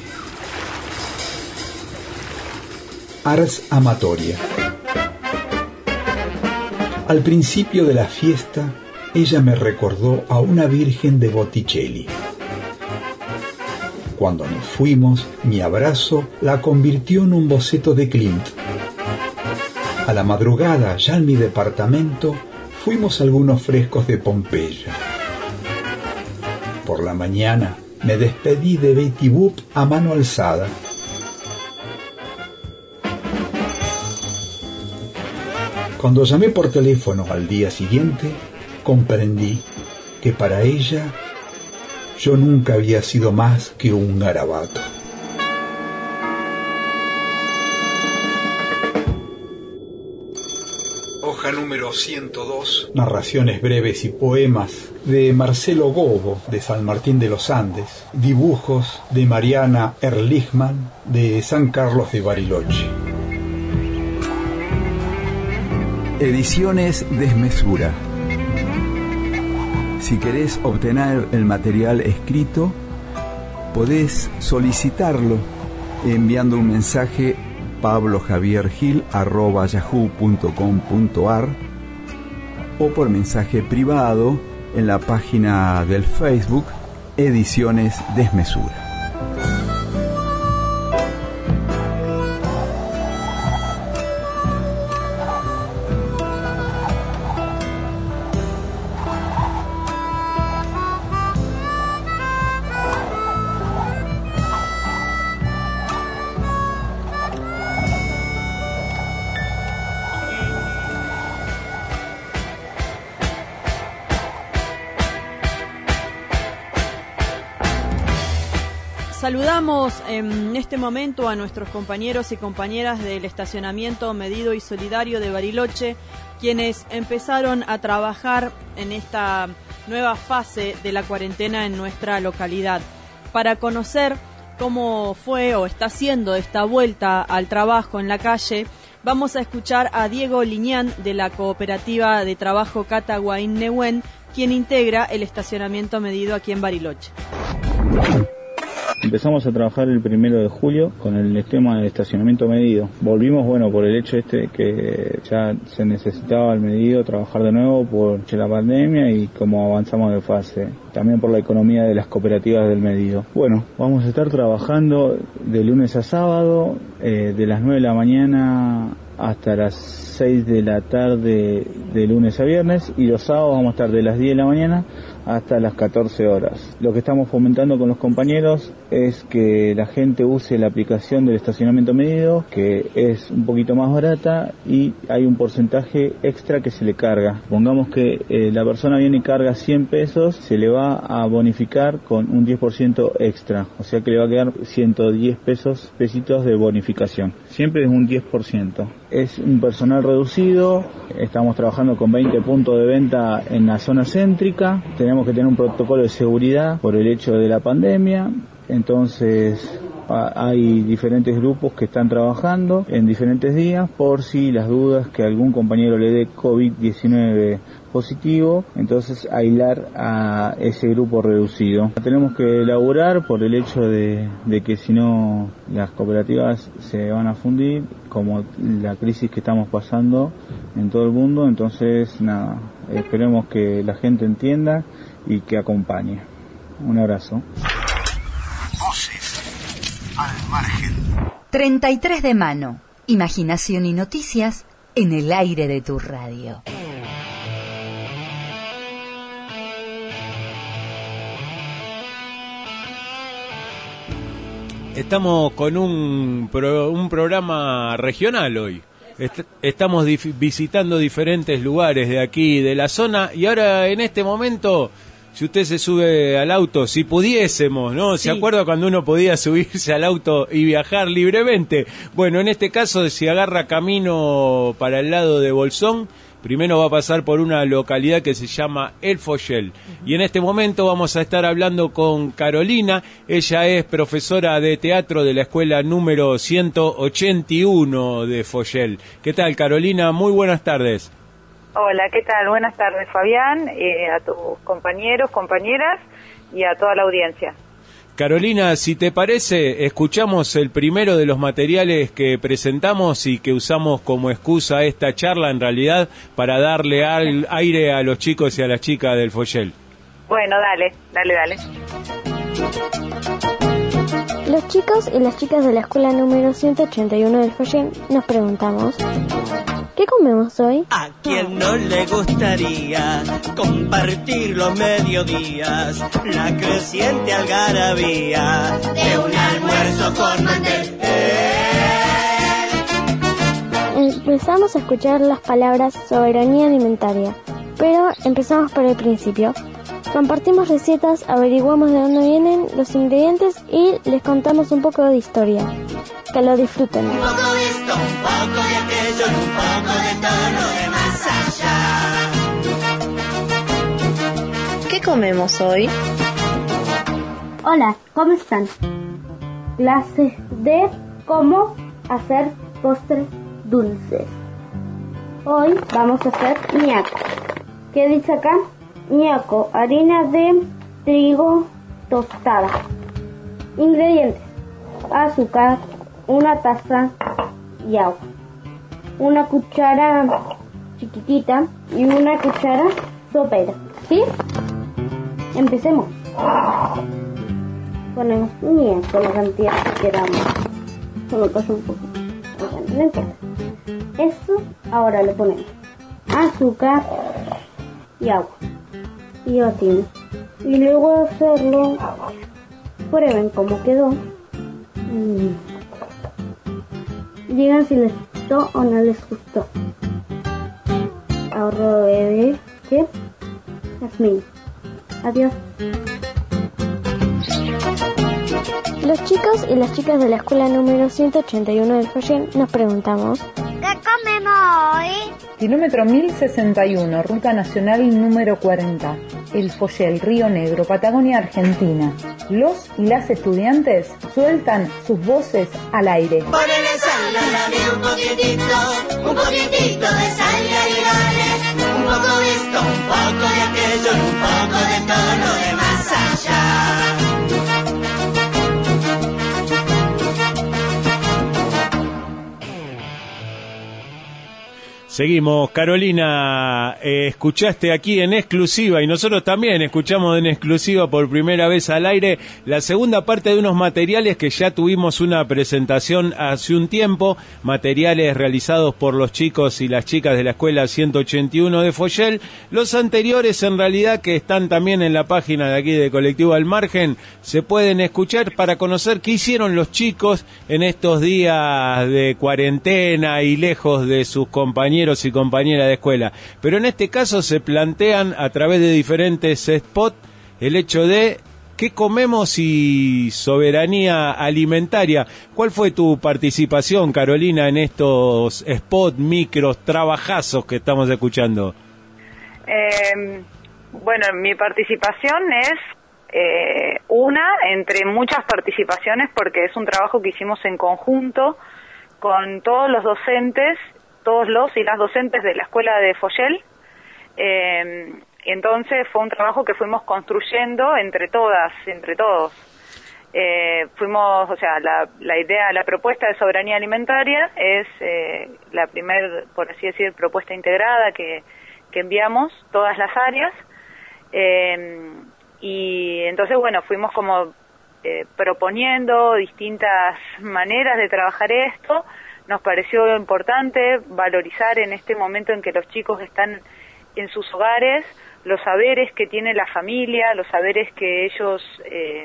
Ars amatoria. Al principio de la fiesta, ella me recordó a una virgen de Botticelli. Cuando nos fuimos, mi abrazo la convirtió en un boceto de Klimt. A la madrugada, ya en mi departamento, fuimos a algunos frescos de Pompeya. Por la mañana, me despedí de Betty Boop a mano alzada. Cuando llamé por teléfono al día siguiente, comprendí que para ella yo nunca había sido más que un garabato. Hoja número ciento dos. Narraciones breves y poemas de Marcelo Gobo, de San Martín de los Andes. Dibujos de Mariana Erlichman, de San Carlos de Bariloche. Ediciones Desmesura. Si querés obtener el material escrito, Podés solicitarlo enviando un mensaje pablojaviergil arroba yahoo punto com punto ar o por mensaje privado en la página del Facebook Ediciones Desmesura. Saludamos en este momento a nuestros compañeros y compañeras del estacionamiento medido y solidario de Bariloche, quienes empezaron a trabajar en esta nueva fase de la cuarentena en nuestra localidad. Para conocer cómo fue o está siendo esta vuelta al trabajo en la calle, vamos a escuchar a Diego Liñán de la cooperativa de trabajo Cataguaín Nehuen, quien integra el estacionamiento medido aquí en Bariloche. Empezamos a trabajar el primero de julio con el esquema de estacionamiento medido. Volvimos, bueno, por el hecho este que ya se necesitaba el medido, trabajar de nuevo por la pandemia y como avanzamos de fase. También por la economía de las cooperativas del medido. Bueno, vamos a estar trabajando de lunes a sábado, eh, de las nueve de la mañana hasta las seis de la tarde de lunes a viernes, y los sábados vamos a estar de las diez de la mañana hasta las catorce horas. Lo que estamos fomentando con los compañeros es que la gente use la aplicación del estacionamiento medido, que es un poquito más barata y hay un porcentaje extra que se le carga. Pongamos que eh, la persona viene y carga cien pesos, se le va a bonificar con un diez por ciento extra, o sea que le va a quedar ciento diez pesos, pesitos de bonificación. Siempre es un diez por ciento. Es un personal reducido, estamos trabajando con veinte puntos de venta en la zona céntrica, tenemos que tener un protocolo de seguridad por el hecho de la pandemia, entonces hay diferentes grupos que están trabajando en diferentes días por si las dudas que algún compañero le dé COVID diecinueve positivo, entonces aislar a ese grupo reducido. Tenemos que elaborar por el hecho de, de que si no las cooperativas se van a fundir, como la crisis que estamos pasando en todo el mundo, entonces nada, esperemos que la gente entienda y que acompañe. Un abrazo. Voces al margen. treinta y tres de mano. Imaginación y noticias en el aire de tu radio. Estamos con un, pro, un programa regional hoy. Est- estamos dif- visitando diferentes lugares de aquí, de la zona, y ahora en este momento, si usted se sube al auto, si pudiésemos, ¿no? Sí. ¿Se acuerda cuando uno podía subirse al auto y viajar libremente? Bueno, en este caso, si agarra camino para el lado de Bolsón, primero va a pasar por una localidad que se llama El Follel. Uh-huh. Y en este momento vamos a estar hablando con Carolina. Ella es profesora de teatro de la escuela número ciento ochenta y uno de Follel. ¿Qué tal, Carolina? Muy buenas tardes. Hola, ¿qué tal? Buenas tardes, Fabián, eh, a tus compañeros, compañeras y a toda la audiencia. Carolina, si te parece, escuchamos el primero de los materiales que presentamos y que usamos como excusa esta charla, en realidad, para darle al aire a los chicos y a las chicas del Follel. Bueno, dale, dale, dale. Los chicos y las chicas de la escuela número ciento ochenta y uno del Follel nos preguntamos: ¿qué comemos hoy? ¿A quién no le gustaría compartir los mediodías, la creciente algarabía de un almuerzo con mandel? Empezamos a escuchar las palabras soberanía alimentaria, pero empezamos por el principio. Compartimos recetas, averiguamos de dónde vienen los ingredientes y les contamos un poco de historia. Que lo disfruten. Un poco de esto, un poco de aquello, y un poco de todo lo de más allá. ¿Qué comemos hoy? Hola, ¿cómo están? Clases de cómo hacer postres dulces. Hoy vamos a hacer ñaco. ¿Qué dice acá? Ñaco, harina de trigo tostada. Ingredientes: azúcar, una taza y agua, una cuchara chiquitita y una cuchara sopera. ¿Sí? Empecemos. Ponemos bien con la cantidad que queramos. Solo pasa un poco. Bueno, no importa. Eso ahora le ponemos azúcar y agua y batimos. Y luego de hacerlo, prueben cómo quedó. Mm. Digan si les gustó o no les gustó. Ahorro de ¿qué? Yasmín. Adiós. Los chicos y las chicas de la escuela número ciento ochenta y uno del Follel nos preguntamos: ¿qué comemos hoy? Kilómetro mil sesenta y uno, Ruta Nacional número cuarenta, El Follel, Río Negro, Patagonia, Argentina. Los y las estudiantes sueltan sus voces al aire. Ponele sal a la vida un poquitito, un poquitito de sal y agregale un poco de esto, un poco de aquello y un poco de todo lo demás allá. Seguimos, Carolina, eh, escuchaste aquí en exclusiva y nosotros también escuchamos en exclusiva por primera vez al aire la segunda parte de unos materiales que ya tuvimos una presentación hace un tiempo, materiales realizados por los chicos y las chicas de la escuela ciento ochenta y uno de Follel. Los anteriores en realidad, que están también en la página de aquí de Colectivo Al Margen, se pueden escuchar para conocer qué hicieron los chicos en estos días de cuarentena y lejos de sus compañeros y compañeras de escuela. Pero en este caso se plantean a través de diferentes spots el hecho de qué comemos y soberanía alimentaria. ¿Cuál fue tu participación, Carolina, en estos spots, micros, trabajazos que estamos escuchando? Eh, bueno, mi participación es eh, una entre muchas participaciones, porque es un trabajo que hicimos en conjunto con todos los docentes, todos los y las docentes de la escuela de Follel. Eh, entonces fue un trabajo que fuimos construyendo entre todas, entre todos. Eh, fuimos, o sea, la, la idea, la propuesta de soberanía alimentaria es eh, la primer, por así decir, propuesta integrada que, que enviamos todas las áreas. Eh, y entonces, bueno, fuimos como eh, proponiendo distintas maneras de trabajar esto. Nos pareció importante valorizar en este momento en que los chicos están en sus hogares los saberes que tiene la familia, los saberes que ellos eh,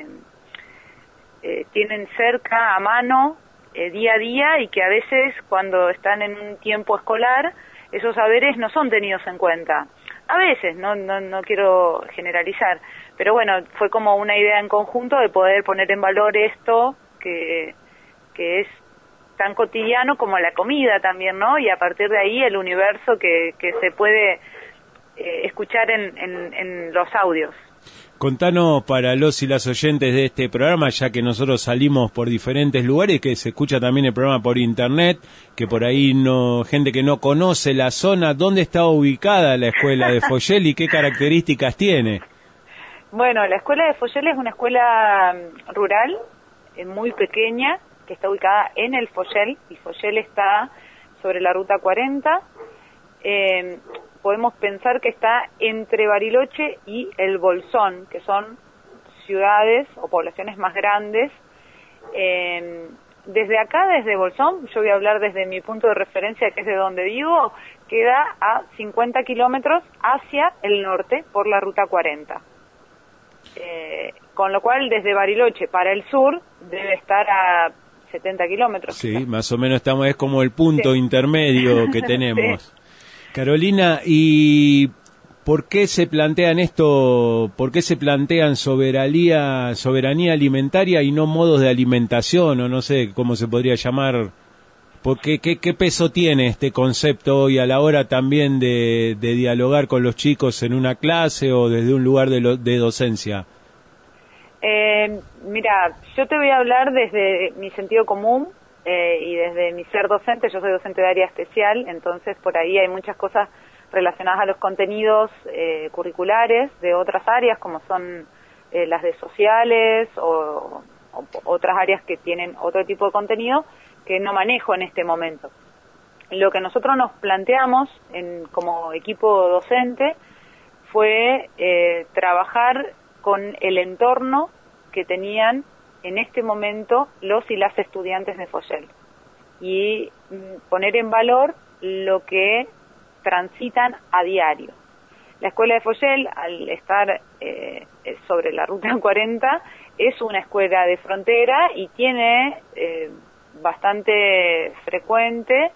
eh, tienen cerca, a mano, eh, día a día, y que a veces cuando están en un tiempo escolar esos saberes no son tenidos en cuenta. A veces, no, no, no quiero generalizar, pero bueno, fue como una idea en conjunto de poder poner en valor esto que, que es tan cotidiano como la comida también, ¿no? Y a partir de ahí el universo que, que se puede eh, escuchar en, en, en los audios. Contanos para los y las oyentes de este programa, ya que nosotros salimos por diferentes lugares, que se escucha también el programa por internet, que por ahí no, gente que no conoce la zona, ¿dónde está ubicada la escuela de Follel y qué características tiene? Bueno, la escuela de Follel es una escuela rural, eh, muy pequeña, que está ubicada en el Follel, y Follel está sobre la ruta cuarenta. Eh, podemos pensar que está entre Bariloche y El Bolsón, que son ciudades o poblaciones más grandes. Eh, desde acá, desde Bolsón, yo voy a hablar desde mi punto de referencia, que es de donde vivo, queda a cincuenta kilómetros hacia el norte por la ruta cuarenta. Eh, con lo cual, desde Bariloche para el sur debe estar a setenta kilómetros. Sí, más o menos estamos, es como el punto sí. intermedio que tenemos. Sí. Carolina, ¿y por qué se plantean esto, por qué se plantean soberanía, soberanía alimentaria y no modos de alimentación, o no sé cómo se podría llamar? ¿Por qué, qué, qué peso tiene este concepto hoy a la hora también de, de dialogar con los chicos en una clase o desde un lugar de, lo, de docencia? Eh, mira, yo te voy a hablar desde mi sentido común eh, y desde mi ser docente. Yo soy docente de área especial, entonces por ahí hay muchas cosas relacionadas a los contenidos eh, curriculares de otras áreas, como son eh, las de sociales o o, otras áreas que tienen otro tipo de contenido que no manejo en este momento. Lo que nosotros nos planteamos en, como equipo docente fue eh, trabajar con el entorno que tenían en este momento los y las estudiantes de Foyel y mm, poner en valor lo que transitan a diario. La escuela de Foyel, al estar eh, sobre la ruta cuarenta, es una escuela de frontera y tiene eh, bastante frecuente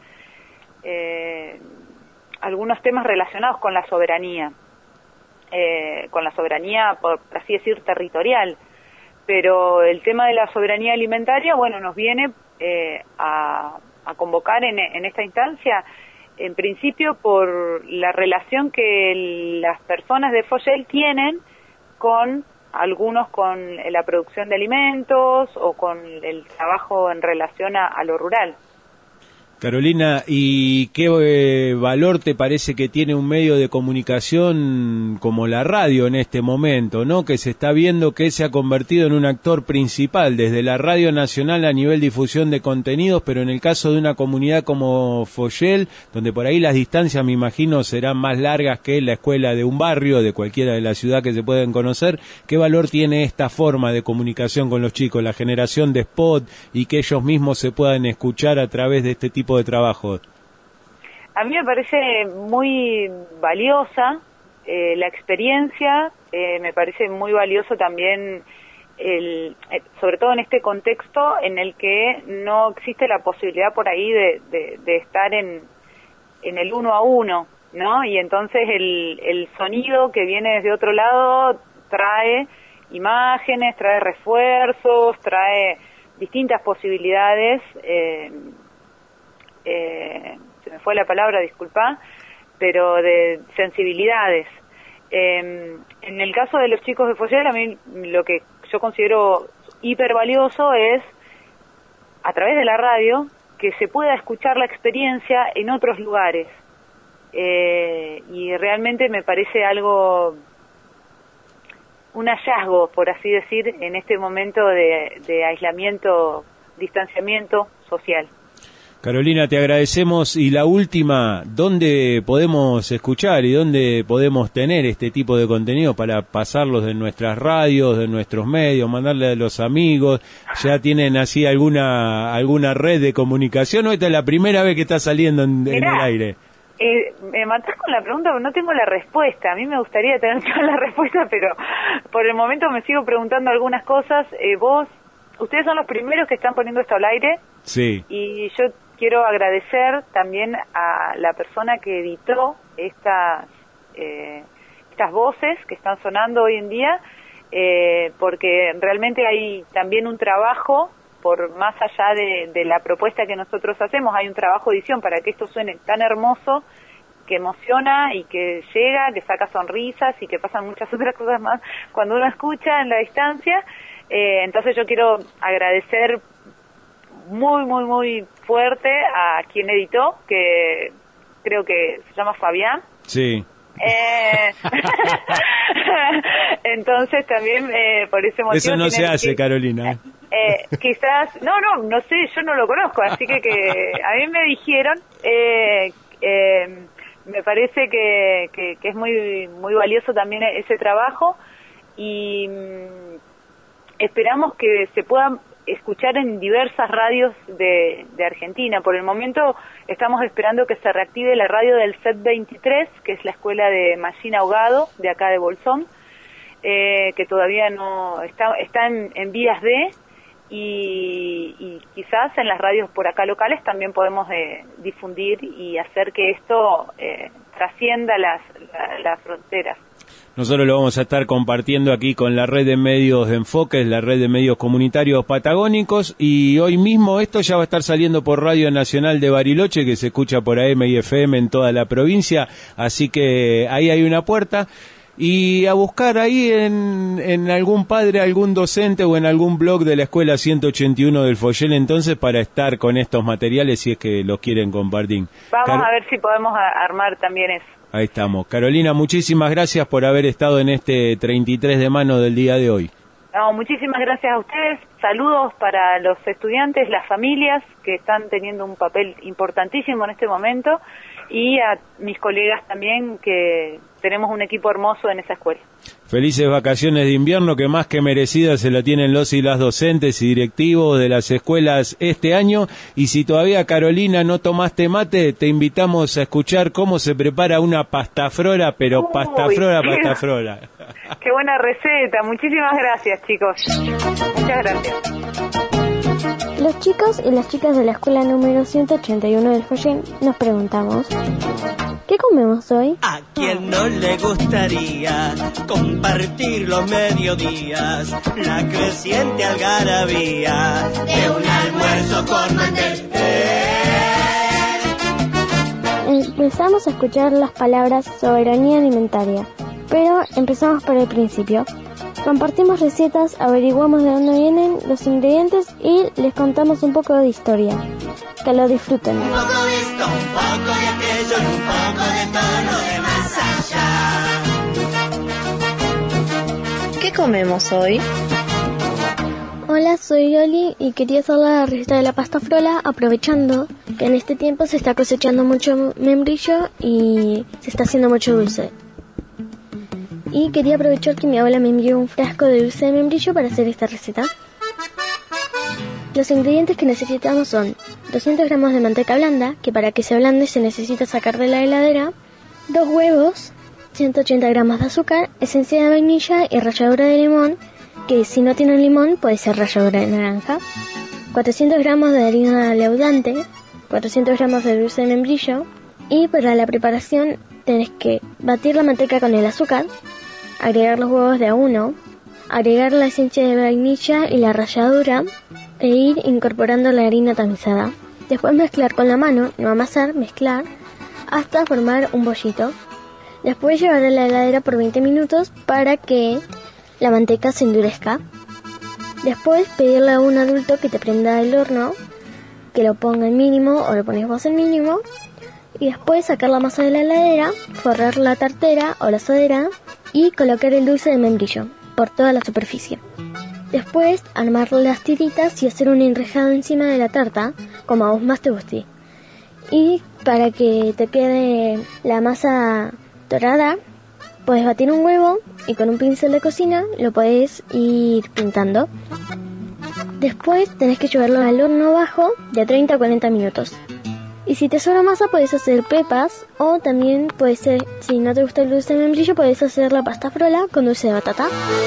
eh, algunos temas relacionados con la soberanía, eh, con la soberanía, por así decir, territorial. Pero el tema de la soberanía alimentaria, bueno, nos viene eh, a, a convocar en, en esta instancia, en principio por la relación que las personas de Foyel tienen con algunos con la producción de alimentos o con el trabajo en relación a, a lo rural. Carolina, ¿y qué eh, valor te parece que tiene un medio de comunicación como la radio en este momento, ¿no? Que se está viendo que se ha convertido en un actor principal desde la radio nacional a nivel difusión de contenidos, pero en el caso de una comunidad como Foyel, donde por ahí las distancias me imagino serán más largas que la escuela de un barrio, de cualquiera de la ciudad que se pueden conocer, ¿qué valor tiene esta forma de comunicación con los chicos, la generación de spot y que ellos mismos se puedan escuchar a través de este tipo de trabajo? A mí me parece muy valiosa eh, la experiencia, eh, me parece muy valioso también, el, eh, sobre todo en este contexto en el que no existe la posibilidad por ahí de, de, de estar en, en el uno a uno, ¿no? Y entonces el, el sonido que viene desde otro lado trae imágenes, trae refuerzos, trae distintas posibilidades. eh, Eh, se me fue la palabra, disculpa, pero de sensibilidades. Eh, en el caso de los chicos de Foyel, a mí lo que yo considero hiper valioso es, a través de la radio, que se pueda escuchar la experiencia en otros lugares. Eh, y realmente me parece algo, un hallazgo, por así decir, en este momento de, de aislamiento, distanciamiento social. Carolina, te agradecemos. Y la última, ¿dónde podemos escuchar y dónde podemos tener este tipo de contenido para pasarlos de nuestras radios, de nuestros medios, mandarle a los amigos? ¿Ya tienen así alguna alguna red de comunicación o esta es la primera vez que está saliendo en, Mirá, en el aire? Eh, me matás con la pregunta, pero no tengo la respuesta. A mí me gustaría tener toda la respuesta, pero por el momento me sigo preguntando algunas cosas. Eh, vos, ustedes son los primeros que están poniendo esto al aire. Sí. Y yo quiero agradecer también a la persona que editó estas eh, estas voces que están sonando hoy en día, eh, porque realmente hay también un trabajo, por más allá de, de la propuesta que nosotros hacemos, hay un trabajo de edición para que esto suene tan hermoso, que emociona y que llega, que saca sonrisas y que pasan muchas otras cosas más cuando uno escucha en la distancia. Eh, entonces yo quiero agradecer muy, muy, muy fuerte a quien editó, que creo que se llama Fabián. Sí. Eh, entonces también eh, por ese motivo... Eso no se hace, que, Carolina. Eh, quizás, no, no, no sé, yo no lo conozco, así que, que a mí me dijeron, eh, eh, me parece que, que, que es muy, muy valioso también ese trabajo y mm, esperamos que se puedan escuchar en diversas radios de, de Argentina. Por el momento estamos esperando que se reactive la radio del C E T veintitrés, que es la escuela de Mallina Ahogado, de acá de Bolsón, eh, que todavía no está, está en, en vías de, y, y quizás en las radios por acá locales también podemos eh, difundir y hacer que esto eh, trascienda las, la, las fronteras. Nosotros lo vamos a estar compartiendo aquí con la red de medios de Enfoques, la red de medios comunitarios patagónicos, y hoy mismo esto ya va a estar saliendo por Radio Nacional de Bariloche, que se escucha por A M y F M en toda la provincia, así que ahí hay una puerta. Y a buscar ahí en, en algún padre, algún docente o en algún blog de la Escuela ciento ochenta y uno del Foyel entonces para estar con estos materiales si es que los quieren compartir. Vamos Car- a ver si podemos a- armar también eso. Ahí estamos. Carolina, muchísimas gracias por haber estado en este treinta y tres de mano del día de hoy. No, muchísimas gracias a ustedes. Saludos para los estudiantes, las familias que están teniendo un papel importantísimo en este momento y a mis colegas también, que tenemos un equipo hermoso en esa escuela. Felices vacaciones de invierno que más que merecidas se la tienen los y las docentes y directivos de las escuelas este año. Y si todavía, Carolina, no tomaste mate, te invitamos a escuchar cómo se prepara una pastafrola, pero Uy, pastafrola, qué, pastafrola. Qué buena receta, muchísimas gracias, chicos. Muchas gracias. Los chicos y las chicas de la escuela número ciento ochenta y uno del Follén nos preguntamos: ¿qué comemos hoy? ¿A quién no le gustaría compartir los mediodías, la creciente algarabía de un almuerzo con mantel? Empezamos a escuchar las palabras soberanía alimentaria, pero empezamos por el principio. Compartimos recetas, averiguamos de dónde vienen los ingredientes y les contamos un poco de historia. Que lo disfruten. Un poco de esto, un poco de aquello, un poco de todo lo de más allá. ¿Qué comemos hoy? Hola, soy Yoli y quería hacer la receta de la pasta frola, aprovechando que en este tiempo se está cosechando mucho membrillo y se está haciendo mucho dulce. Y quería aprovechar que mi abuela me envió un frasco de dulce de membrillo para hacer esta receta. Los ingredientes que necesitamos son doscientos gramos de manteca blanda, que para que se ablande se necesita sacar de la heladera, dos huevos, ciento ochenta gramos de azúcar, esencia de vainilla y ralladura de limón, que si no tienen limón puede ser ralladura de naranja, cuatrocientos gramos de harina leudante, cuatrocientos gramos de dulce de membrillo, y para la preparación tenés que batir la manteca con el azúcar, agregar los huevos de a uno, agregar la esencia de vainilla y la ralladura e ir incorporando la harina tamizada. Después mezclar con la mano, no amasar, mezclar hasta formar un bollito. Después llevar a la heladera por veinte minutos para que la manteca se endurezca. Después pedirle a un adulto que te prenda el horno, que lo ponga en mínimo o lo pones vos en mínimo. Y después sacar la masa de la heladera, forrar la tartera o la asadera y colocar el dulce de membrillo por toda la superficie. Después armar las tiritas y hacer un enrejado encima de la tarta, como a vos más te guste. Y para que te quede la masa dorada, puedes batir un huevo y con un pincel de cocina lo podés ir pintando. Después tenés que llevarlo al horno bajo de treinta a cuarenta minutos. Y si te sobra masa puedes hacer pepas, o también puede ser, si no te gusta el dulce de membrillo, puedes hacer la pasta frola con dulce de batata.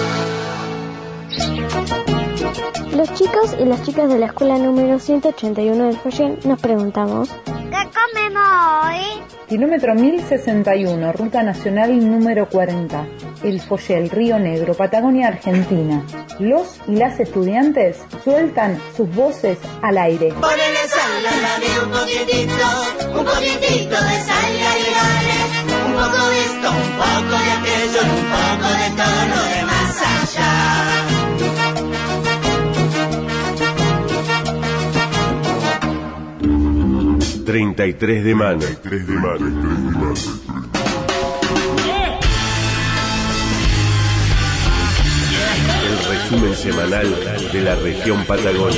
Los chicos y las chicas de la escuela número ciento ochenta y uno del Follén nos preguntamos: ¿qué comemos hoy? Kilómetro mil sesenta y uno, ruta nacional número cuarenta. El Follén, Río Negro, Patagonia, Argentina. Los y las estudiantes sueltan sus voces al aire. Ponele sal a la de un poquitito, un poquitito de sal y agregale un poco de esto, un poco de aquello, un poco de todo lo de más allá. treinta y tres de mano. El resumen semanal de la región Patagonia.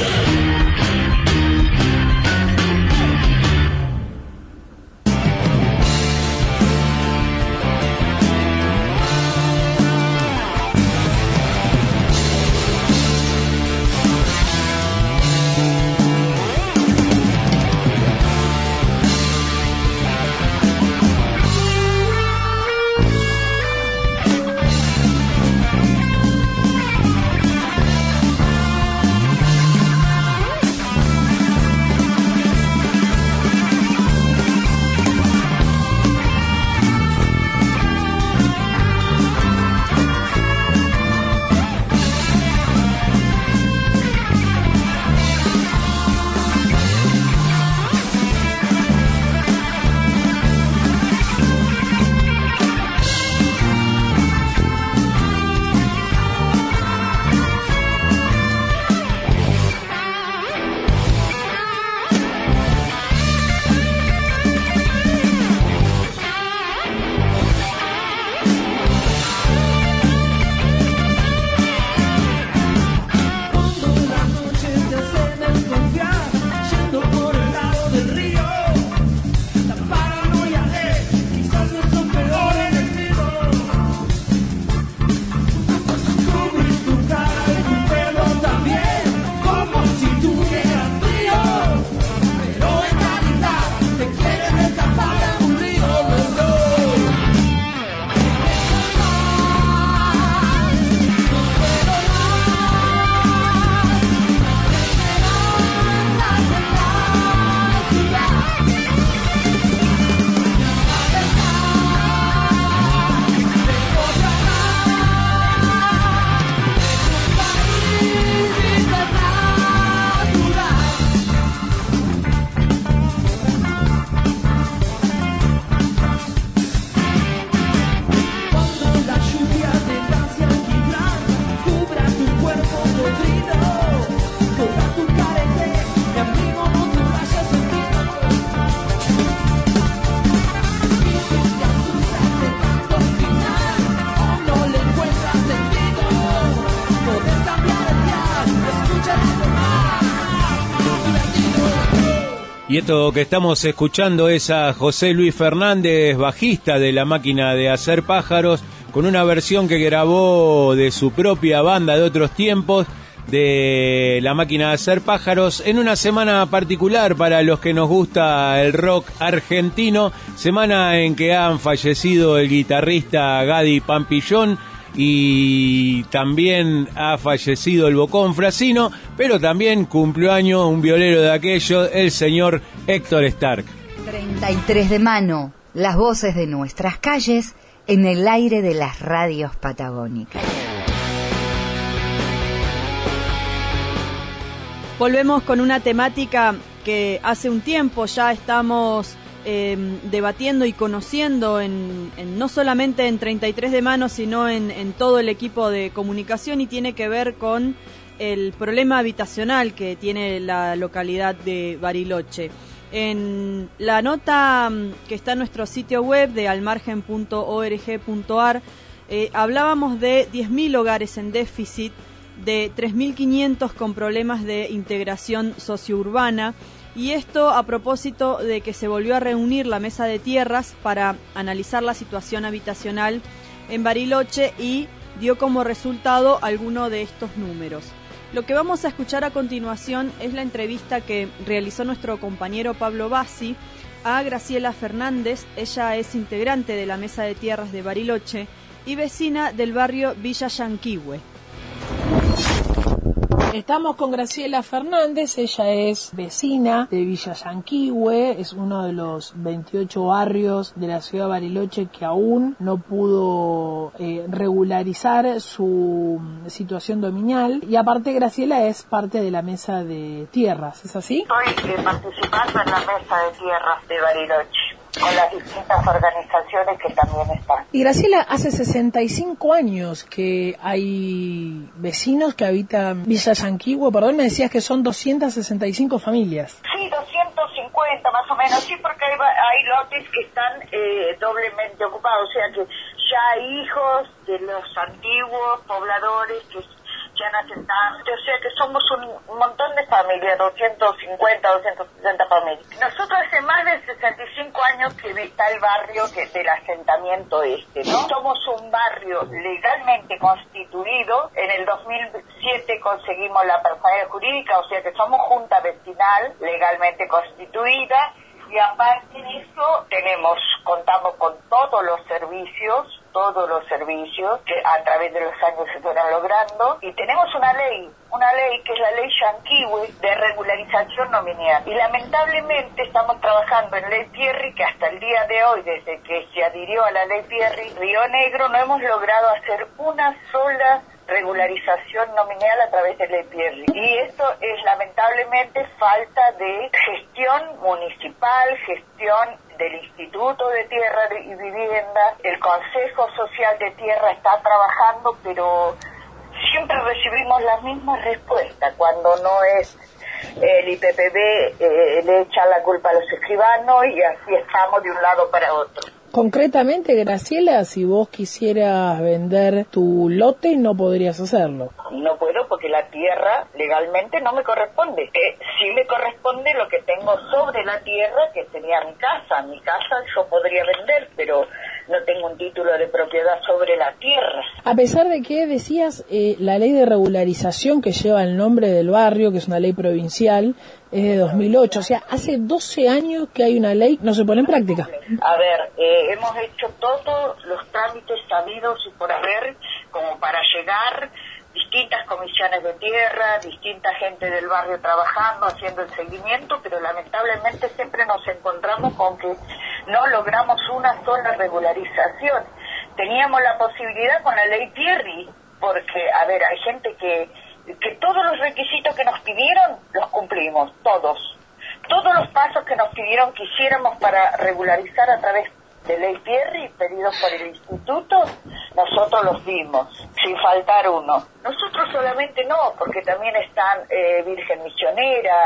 Y esto que estamos escuchando es a José Luis Fernández, bajista de La Máquina de Hacer Pájaros, con una versión que grabó de su propia banda de otros tiempos, de La Máquina de Hacer Pájaros, en una semana particular para los que nos gusta el rock argentino, semana en que han fallecido el guitarrista Gadi Pampillón, y también ha fallecido el Bocón Frasino, pero también cumplió año un violero de aquello, el señor Héctor Stark. treinta y tres de mano, las voces de nuestras calles en el aire de las radios patagónicas. Volvemos con una temática que hace un tiempo ya estamos eh, debatiendo y conociendo en, en no solamente en treinta y tres de mano, sino en, en todo el equipo de comunicación, y tiene que ver con el problema habitacional que tiene la localidad de Bariloche. En la nota que está en nuestro sitio web de almargen punto org punto ar eh, hablábamos de diez mil hogares en déficit, de tres mil quinientos con problemas de integración sociourbana, y esto a propósito de que se volvió a reunir la mesa de tierras para analizar la situación habitacional en Bariloche y dio como resultado alguno de estos números. Lo que vamos a escuchar a continuación es la entrevista que realizó nuestro compañero Pablo Bassi a Graciela Fernández. Ella es integrante de la mesa de tierras de Bariloche y vecina del barrio Villa Yanquihue. Estamos con Graciela Fernández, ella es vecina de Villa Yanquihue, es uno de los veintiocho barrios de la ciudad de Bariloche que aún no pudo eh, regularizar su situación dominial, y aparte Graciela es parte de la mesa de tierras, ¿es así? Estoy eh, participando en la mesa de tierras de Bariloche, con las distintas organizaciones que también están. Y Graciela, hace sesenta y cinco años que hay vecinos que habitan Villa Yanquihue, perdón, me decías que son doscientas sesenta y cinco familias. Sí, doscientos cincuenta más o menos, sí, porque hay, hay lotes que están eh, doblemente ocupados, o sea que ya hay hijos de los antiguos pobladores que se han asentado, o sea que somos un, un montón de familias, doscientos cincuenta, doscientas sesenta familias. Nosotros hace más de sesenta y cinco años que está el barrio que, del asentamiento este, ¿no? Somos un barrio legalmente constituido, en el dos mil siete conseguimos la personalidad jurídica, o sea que somos junta vecinal legalmente constituida, y aparte de eso tenemos, contamos con todos los servicios, todos los servicios que a través de los años se fueron logrando, y tenemos una ley, una ley que es la ley Yanquihue de regularización nominal, y lamentablemente estamos trabajando en ley Pierri, que hasta el día de hoy, desde que se adhirió a la ley Pierri, Río Negro, no hemos logrado hacer una sola regularización nominal a través de ley Pierri, y esto es lamentablemente falta de gestión municipal, gestión del Instituto de Tierra y Vivienda. El Consejo Social de Tierra está trabajando, pero siempre recibimos las mismas respuestas. Cuando no es el I P P B, eh, le echan la culpa a los escribanos, y así estamos de un lado para otro. Concretamente, Graciela, si vos quisieras vender tu lote, no podrías hacerlo. No puedo porque la tierra legalmente no me corresponde. Eh, sí me corresponde lo que tengo sobre la tierra, que sería mi casa. Mi casa yo podría vender, pero no tengo un título de propiedad sobre la tierra. A pesar de que decías, eh, la ley de regularización que lleva el nombre del barrio, que es una ley provincial, es de dos mil ocho, o sea, hace doce años que hay una ley, no se pone en práctica. A ver, eh, hemos hecho todos los trámites sabidos y por haber, como para llegar, distintas comisiones de tierra, distinta gente del barrio trabajando, haciendo el seguimiento, pero lamentablemente siempre nos encontramos con que no logramos una sola regularización. Teníamos la posibilidad con la ley Pierri, porque, a ver, hay gente que que todos los requisitos que nos pidieron los cumplimos, todos. Todos los pasos que nos pidieron que hiciéramos para regularizar a través de ley Pierri, pedidos por el instituto, nosotros los dimos, sin faltar uno. Nosotros solamente no, porque también están eh, Virgen Misionera,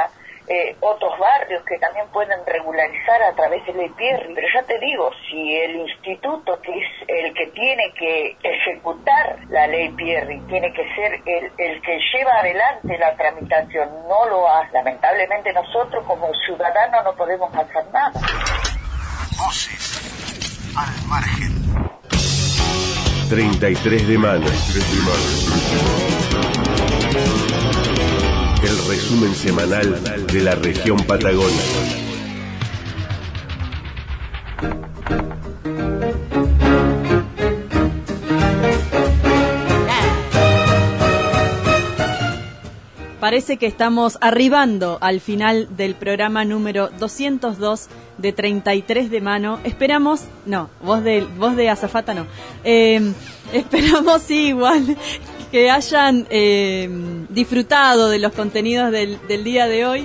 eh, otros barrios que también pueden regularizar a través de ley Pierri, pero ya te digo, si el instituto, que es el que tiene que ejecutar la ley Pierri, tiene que ser el, el que lleva adelante la tramitación, no lo hace, lamentablemente nosotros como ciudadanos no podemos hacer nada. Voces al margen. treinta y tres de mano. El resumen semanal de la región Patagonia. Parece que estamos arribando al final del programa número doscientos dos de treinta y tres de mano. Esperamos, no, voz de, voz de azafata no. Eh, esperamos sí, igual que hayan eh, disfrutado de los contenidos del, del día de hoy.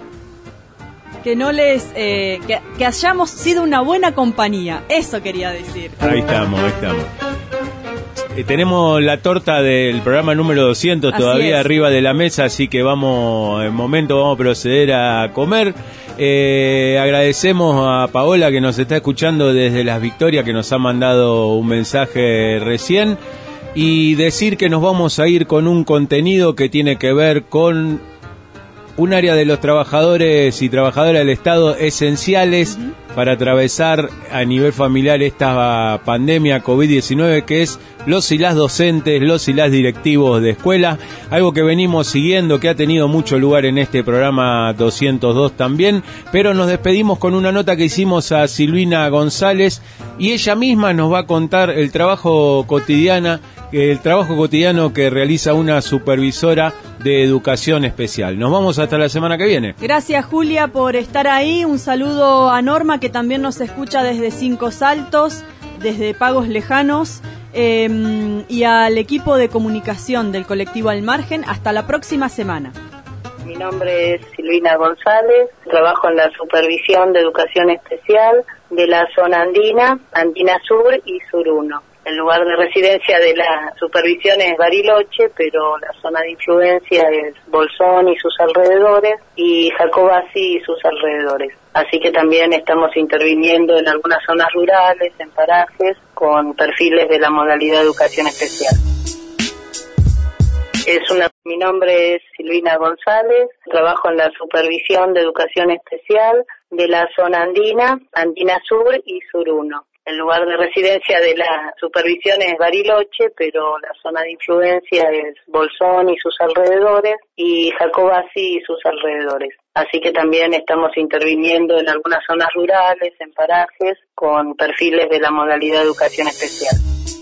Que no les, eh, que, que hayamos sido una buena compañía. Eso quería decir. Ahí estamos, ahí estamos. Eh, tenemos la torta del programa número doscientos Así todavía es. arriba de la mesa, así que vamos, en momento vamos a proceder a comer. Eh, agradecemos a Paola que nos está escuchando desde Las Victorias, que nos ha mandado un mensaje recién, y decir que nos vamos a ir con un contenido que tiene que ver con un área de los trabajadores y trabajadoras del Estado esenciales uh-huh. para atravesar a nivel familiar esta pandemia COVID diecinueve, que es los y las docentes, los y las directivos de escuela, algo que venimos siguiendo, que ha tenido mucho lugar en este programa doscientos dos también, pero nos despedimos con una nota que hicimos a Silvina González, y ella misma nos va a contar el trabajo cotidiana, el trabajo cotidiano que realiza una supervisora de educación especial. Nos vamos hasta la semana que viene. Gracias, Julia, por estar ahí. Un saludo a Norma, que también nos escucha desde Cinco Saltos, desde Pagos Lejanos, eh, y al equipo de comunicación del colectivo Al Margen. Hasta la próxima semana. Mi nombre es Silvina González, trabajo en la supervisión de educación especial de la zona andina, Andina Sur y Sur uno. El lugar de residencia de la supervisión es Bariloche, pero la zona de influencia es Bolsón y sus alrededores, y Jacobasi y sus alrededores. Así que también estamos interviniendo en algunas zonas rurales, en parajes, con perfiles de la modalidad de educación especial. Es una, mi nombre es Silvina González, trabajo en la supervisión de educación especial de la zona andina, Andina Sur y Sur uno. El lugar de residencia de la supervisión es Bariloche, pero la zona de influencia es Bolsón y sus alrededores, y Jacobasi y sus alrededores. Así que también estamos interviniendo en algunas zonas rurales, en parajes, con perfiles de la modalidad de educación especial.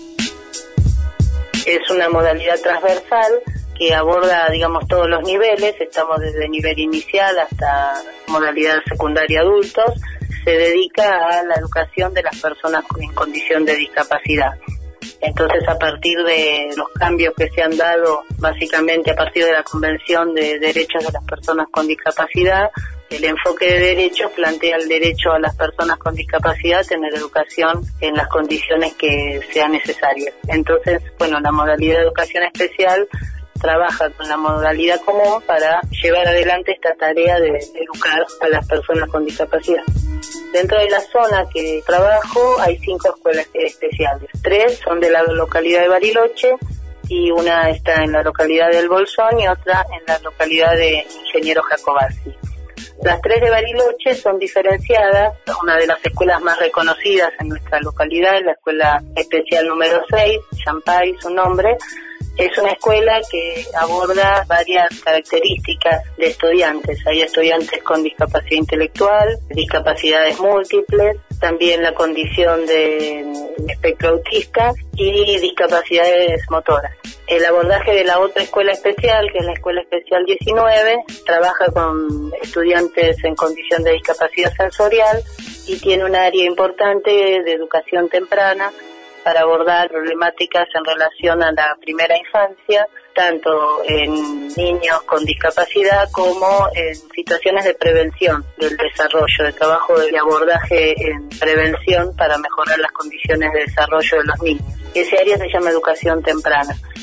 Es una modalidad transversal que aborda, digamos, todos los niveles. Estamos desde nivel inicial hasta modalidad secundaria adultos. Se dedica a la educación de las personas en condición de discapacidad. Entonces, a partir de los cambios que se han dado, básicamente a partir de la Convención de Derechos de las Personas con Discapacidad, el enfoque de derechos plantea el derecho a las personas con discapacidad a tener educación en las condiciones que sean necesarias. Entonces, bueno, la modalidad de educación especial trabaja con la modalidad común para llevar adelante esta tarea de educar a las personas con discapacidad. Dentro de la zona que trabajo hay cinco escuelas especiales. Tres son de la localidad de Bariloche y una está en la localidad del Bolsón y otra en la localidad de Ingeniero Jacobasi. Las tres de Bariloche son diferenciadas. Una de las escuelas más reconocidas en nuestra localidad es la escuela especial número seis, Champay, su nombre. Es una escuela que aborda varias características de estudiantes. Hay estudiantes con discapacidad intelectual, discapacidades múltiples, también la condición de espectro autista y discapacidades motoras. El abordaje de la otra escuela especial, que es la Escuela Especial diecinueve, trabaja con estudiantes en condición de discapacidad sensorial y tiene un área importante de educación temprana para abordar problemáticas en relación a la primera infancia, tanto en niños con discapacidad como en situaciones de prevención del desarrollo, de trabajo de abordaje en prevención para mejorar las condiciones de desarrollo de los niños. Ese área se llama educación temprana.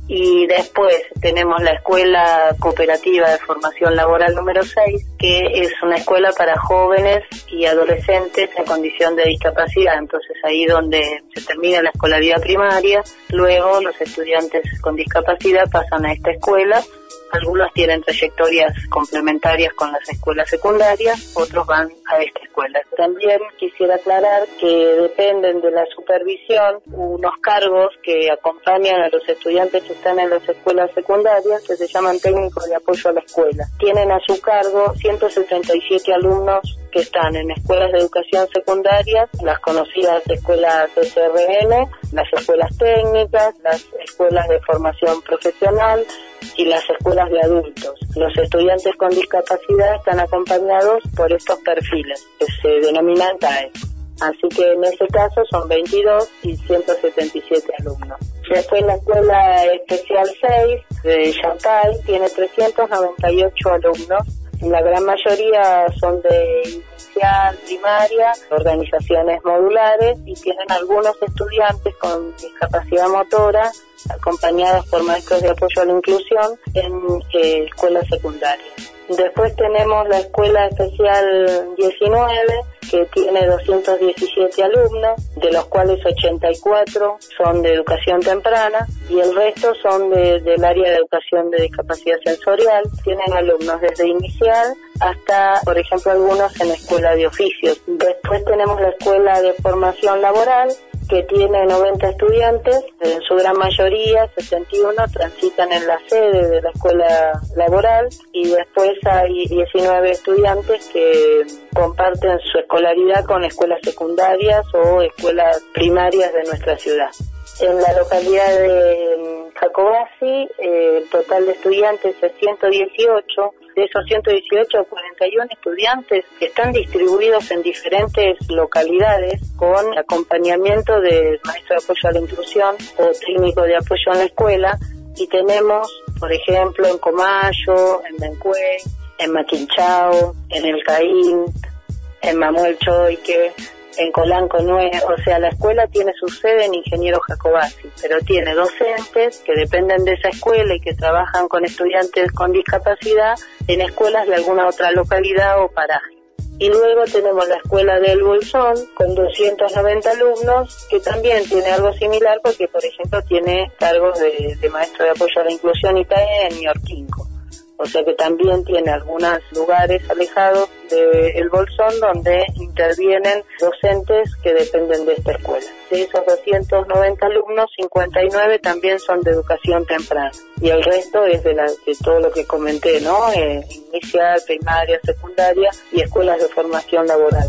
Y después tenemos la Escuela Cooperativa de Formación Laboral número seis, que es una escuela para jóvenes y adolescentes en condición de discapacidad. Entonces ahí donde se termina la escolaridad primaria, luego los estudiantes con discapacidad pasan a esta escuela. Algunos tienen trayectorias complementarias con las escuelas secundarias, otros van a esta escuela. También quisiera aclarar que dependen de la supervisión unos cargos que acompañan a los estudiantes que están en las escuelas secundarias, que se llaman técnicos de apoyo a la escuela. Tienen a su cargo ciento setenta y siete alumnos que están en escuelas de educación secundaria, las conocidas escuelas S R N, las escuelas técnicas, las escuelas de formación profesional y las escuelas de adultos. Los estudiantes con discapacidad están acompañados por estos perfiles, que se denominan T A E. Así que en ese caso son veintidós y ciento setenta y siete alumnos. Después la Escuela Especial seis de Chancay tiene trescientos noventa y ocho alumnos. La gran mayoría son de inicial, primaria, organizaciones modulares, y tienen algunos estudiantes con discapacidad motora acompañados por maestros de apoyo a la inclusión en eh, escuelas secundarias. Después tenemos la Escuela Especial diecinueve, que tiene doscientos diecisiete alumnos, de los cuales ochenta y cuatro son de educación temprana y el resto son de, del área de educación de discapacidad sensorial. Tienen alumnos desde inicial hasta, por ejemplo, algunos en escuela de oficios. Después tenemos la Escuela de Formación Laboral, que tiene noventa estudiantes, en su gran mayoría, sesenta y uno, transitan en la sede de la escuela laboral, y después hay diecinueve estudiantes que comparten su escolaridad con escuelas secundarias o escuelas primarias de nuestra ciudad. En la localidad de Jacobasi, eh, el total de estudiantes es ciento dieciocho. De esos ciento dieciocho, cuarenta y uno estudiantes que están distribuidos en diferentes localidades con acompañamiento de maestro de apoyo a la inclusión o técnico de apoyo en la escuela. Y tenemos, por ejemplo, en Comayo, en Bencué, en Maquinchao, en El Caín, en Mamuel Choique, en Colanco nueve, o sea, la escuela tiene su sede en Ingeniero Jacobasi, pero tiene docentes que dependen de esa escuela y que trabajan con estudiantes con discapacidad en escuelas de alguna otra localidad o paraje. Y luego tenemos la Escuela del Bolsón con doscientos noventa alumnos, que también tiene algo similar porque, por ejemplo, tiene cargos de, de maestro de apoyo a la inclusión I T A E en Ñorquinco. O sea que también tiene algunos lugares alejados del Bolsón donde intervienen docentes que dependen de esta escuela. De esos doscientos noventa alumnos, cincuenta y nueve también son de educación temprana. Y el resto es de, la, de todo lo que comenté, ¿no? Eh, inicial, primaria, secundaria y escuelas de formación laboral.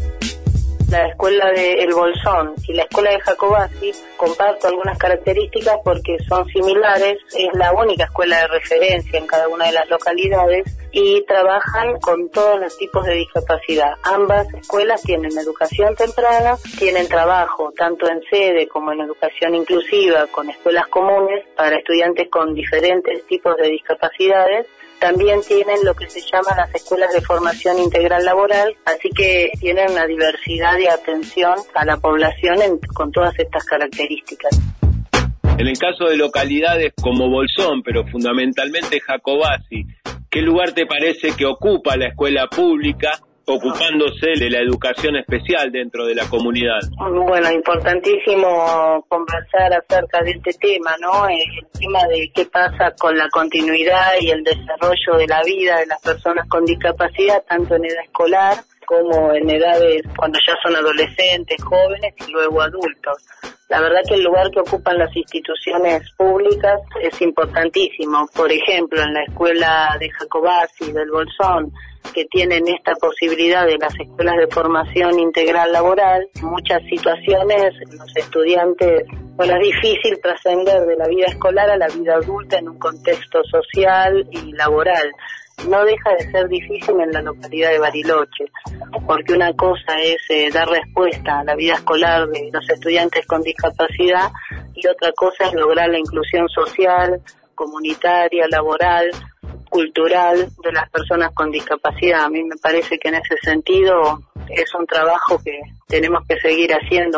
La escuela de El Bolsón y la escuela de Jacobasi comparto algunas características porque son similares. Es la única escuela de referencia en cada una de las localidades y trabajan con todos los tipos de discapacidad. Ambas escuelas tienen educación temprana, tienen trabajo tanto en sede como en educación inclusiva con escuelas comunes para estudiantes con diferentes tipos de discapacidades. También tienen lo que se llama las escuelas de formación integral laboral, así que tienen una diversidad de atención a la población en, con todas estas características. En el caso de localidades como Bolsón, pero fundamentalmente Jacobasi, ¿qué lugar te parece que ocupa la escuela pública ocupándose de la educación especial dentro de la comunidad? Bueno, importantísimo conversar acerca de este tema, ¿no? El tema de qué pasa con la continuidad y el desarrollo de la vida de las personas con discapacidad, tanto en edad escolar como en edades cuando ya son adolescentes, jóvenes y luego adultos. La verdad que el lugar que ocupan las instituciones públicas es importantísimo. Por ejemplo, en la escuela de Jacobasi, del Bolsón, que tienen esta posibilidad de las escuelas de formación integral laboral, en muchas situaciones los estudiantes, bueno, es difícil trascender de la vida escolar a la vida adulta en un contexto social y laboral. No deja de ser difícil en la localidad de Bariloche, porque una cosa es eh, dar respuesta a la vida escolar de los estudiantes con discapacidad y otra cosa es lograr la inclusión social, comunitaria, laboral, cultural de las personas con discapacidad. A mí me parece que en ese sentido es un trabajo que tenemos que seguir haciendo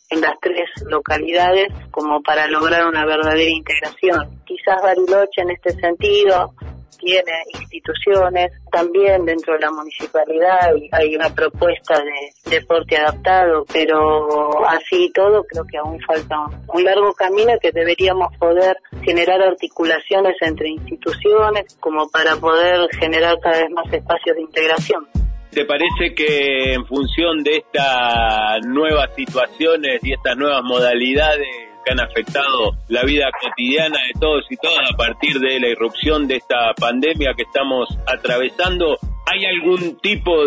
en las tres localidades como para lograr una verdadera integración. Quizás Bariloche en este sentido tiene instituciones, también dentro de la municipalidad hay una propuesta de deporte adaptado, pero así y todo creo que aún falta un largo camino que deberíamos poder generar articulaciones entre instituciones como para poder generar cada vez más espacios de integración. ¿Te parece que en función de estas nuevas situaciones y estas nuevas modalidades que han afectado la vida cotidiana de todos y todas a partir de la irrupción de esta pandemia que estamos atravesando, hay algún tipo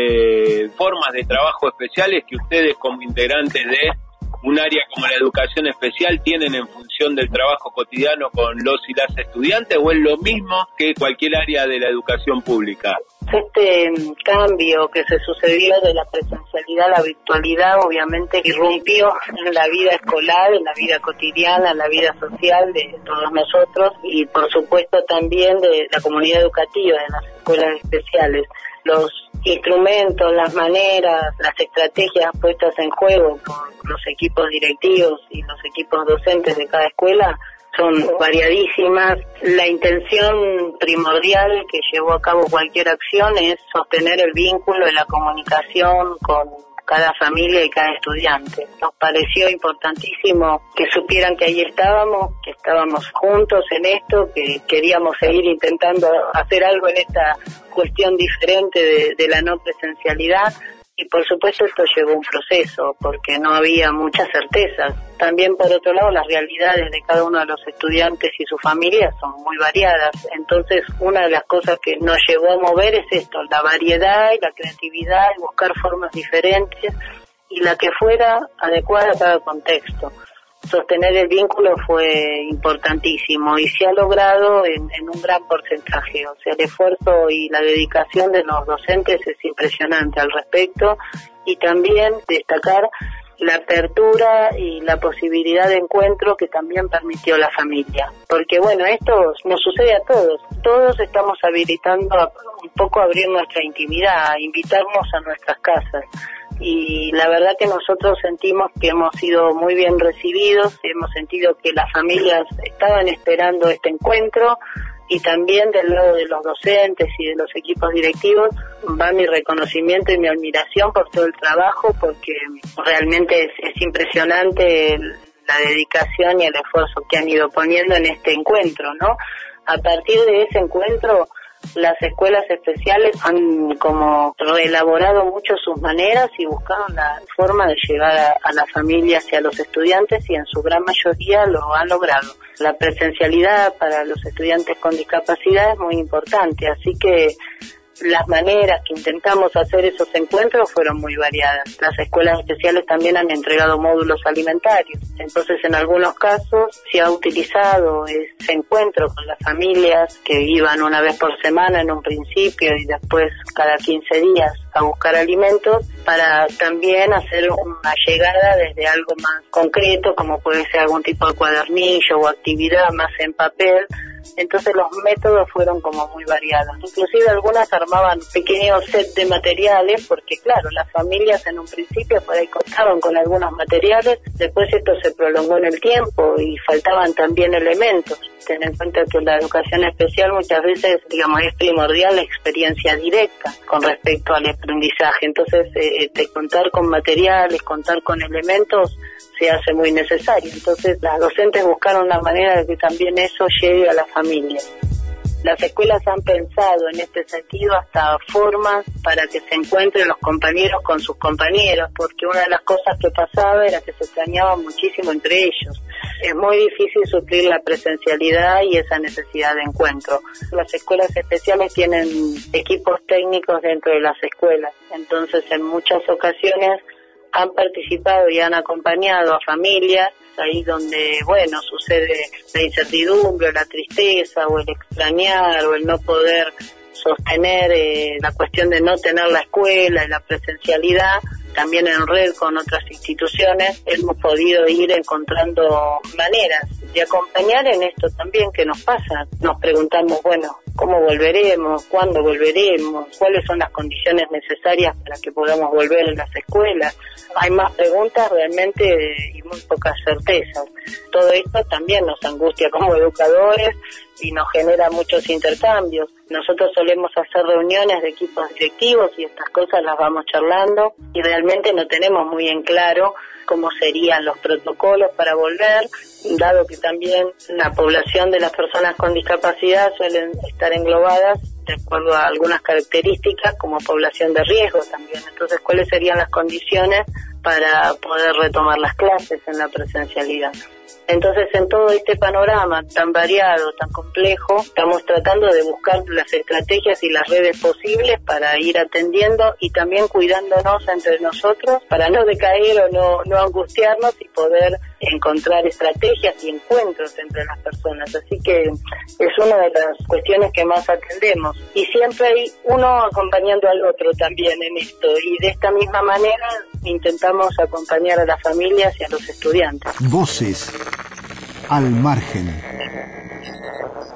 de formas de trabajo especiales que ustedes como integrantes de un área como la educación especial tienen en función del trabajo cotidiano con los y las estudiantes, o es lo mismo que cualquier área de la educación pública? Este cambio que se sucedió de la presencialidad a la virtualidad obviamente irrumpió en la vida escolar, en la vida cotidiana, en la vida social de todos nosotros y por supuesto también de la comunidad educativa, de las escuelas especiales. Los instrumentos, las maneras, las estrategias puestas en juego por los equipos directivos y los equipos docentes de cada escuela son variadísimas. La intención primordial que llevó a cabo cualquier acción es sostener el vínculo y la comunicación con cada familia y cada estudiante. Nos pareció importantísimo que supieran que ahí estábamos, que estábamos juntos en esto, que queríamos seguir intentando hacer algo en esta cuestión diferente de, de la no presencialidad. Y por supuesto esto llevó un proceso, porque no había muchas certezas. También por otro lado las realidades de cada uno de los estudiantes y sus familias son muy variadas. Entonces una de las cosas que nos llevó a mover es esto, la variedad y la creatividad y buscar formas diferentes y la que fuera adecuada a cada contexto. Sostener el vínculo fue importantísimo y se ha logrado en, en un gran porcentaje. O sea, el esfuerzo y la dedicación de los docentes es impresionante al respecto y también destacar la apertura y la posibilidad de encuentro que también permitió la familia. Porque bueno, esto nos sucede a todos. Todos estamos habilitando a un poco abrir nuestra intimidad, a invitarnos a nuestras casas. Y la verdad que nosotros sentimos que hemos sido muy bien recibidos, hemos sentido que las familias estaban esperando este encuentro y también del lado de los docentes y de los equipos directivos va mi reconocimiento y mi admiración por todo el trabajo, porque realmente es, es impresionante el, la dedicación y el esfuerzo que han ido poniendo en este encuentro, ¿no? A partir de ese encuentro las escuelas especiales han como reelaborado mucho sus maneras y buscaron la forma de llegar a, a las familias y a los estudiantes y en su gran mayoría lo han logrado. La presencialidad para los estudiantes con discapacidad es muy importante, así que las maneras que intentamos hacer esos encuentros fueron muy variadas. Las escuelas especiales también han entregado módulos alimentarios. Entonces, en algunos casos se ha utilizado ese encuentro con las familias que iban una vez por semana en un principio y después cada quince días a buscar alimentos para también hacer una llegada desde algo más concreto, como puede ser algún tipo de cuadernillo o actividad más en papel. Entonces los métodos fueron como muy variados. Inclusive algunas armaban pequeños sets de materiales porque claro, las familias en un principio por ahí contaban con algunos materiales, después esto se prolongó en el tiempo y faltaban también elementos. Ten en cuenta que la educación especial muchas veces, digamos, es primordial la experiencia directa con respecto al aprendizaje. Entonces, eh, de contar con materiales, contar con elementos, se hace muy necesario. Entonces, las docentes buscaron la manera de que también eso llegue a las familias. Las escuelas han pensado en este sentido hasta formas para que se encuentren los compañeros con sus compañeros, porque una de las cosas que pasaba era que se extrañaban muchísimo entre ellos. Es muy difícil suplir la presencialidad y esa necesidad de encuentro. Las escuelas especiales tienen equipos técnicos dentro de las escuelas, entonces en muchas ocasiones han participado y han acompañado a familias ahí donde, bueno, sucede la incertidumbre, la tristeza o el extrañar o el no poder sostener eh, la cuestión de no tener la escuela y la presencialidad. también en red con otras instituciones hemos podido ir encontrando maneras de acompañar en esto también que nos pasa. Nos preguntamos, bueno, ¿cómo volveremos? ¿Cuándo volveremos? ¿Cuáles son las condiciones necesarias para que podamos volver a las escuelas? Hay más preguntas realmente y muy pocas certezas. Todo esto también nos angustia como educadores y nos genera muchos intercambios. Nosotros solemos hacer reuniones de equipos directivos y estas cosas las vamos charlando y realmente no tenemos muy en claro cómo serían los protocolos para volver, dado que también la población de las personas con discapacidad suelen estar englobadas de acuerdo a algunas características como población de riesgo también. Entonces, ¿cuáles serían las condiciones para poder retomar las clases en la presencialidad? Entonces, en todo este panorama tan variado, tan complejo, estamos tratando de buscar las estrategias y las redes posibles para ir atendiendo y también cuidándonos entre nosotros para no decaer o no, no angustiarnos y poder encontrar estrategias y encuentros entre las personas. Así que es una de las cuestiones que más atendemos. Y siempre hay uno acompañando al otro también en esto. Y de esta misma manera intentamos acompañar a las familias y a los estudiantes. Voces al margen.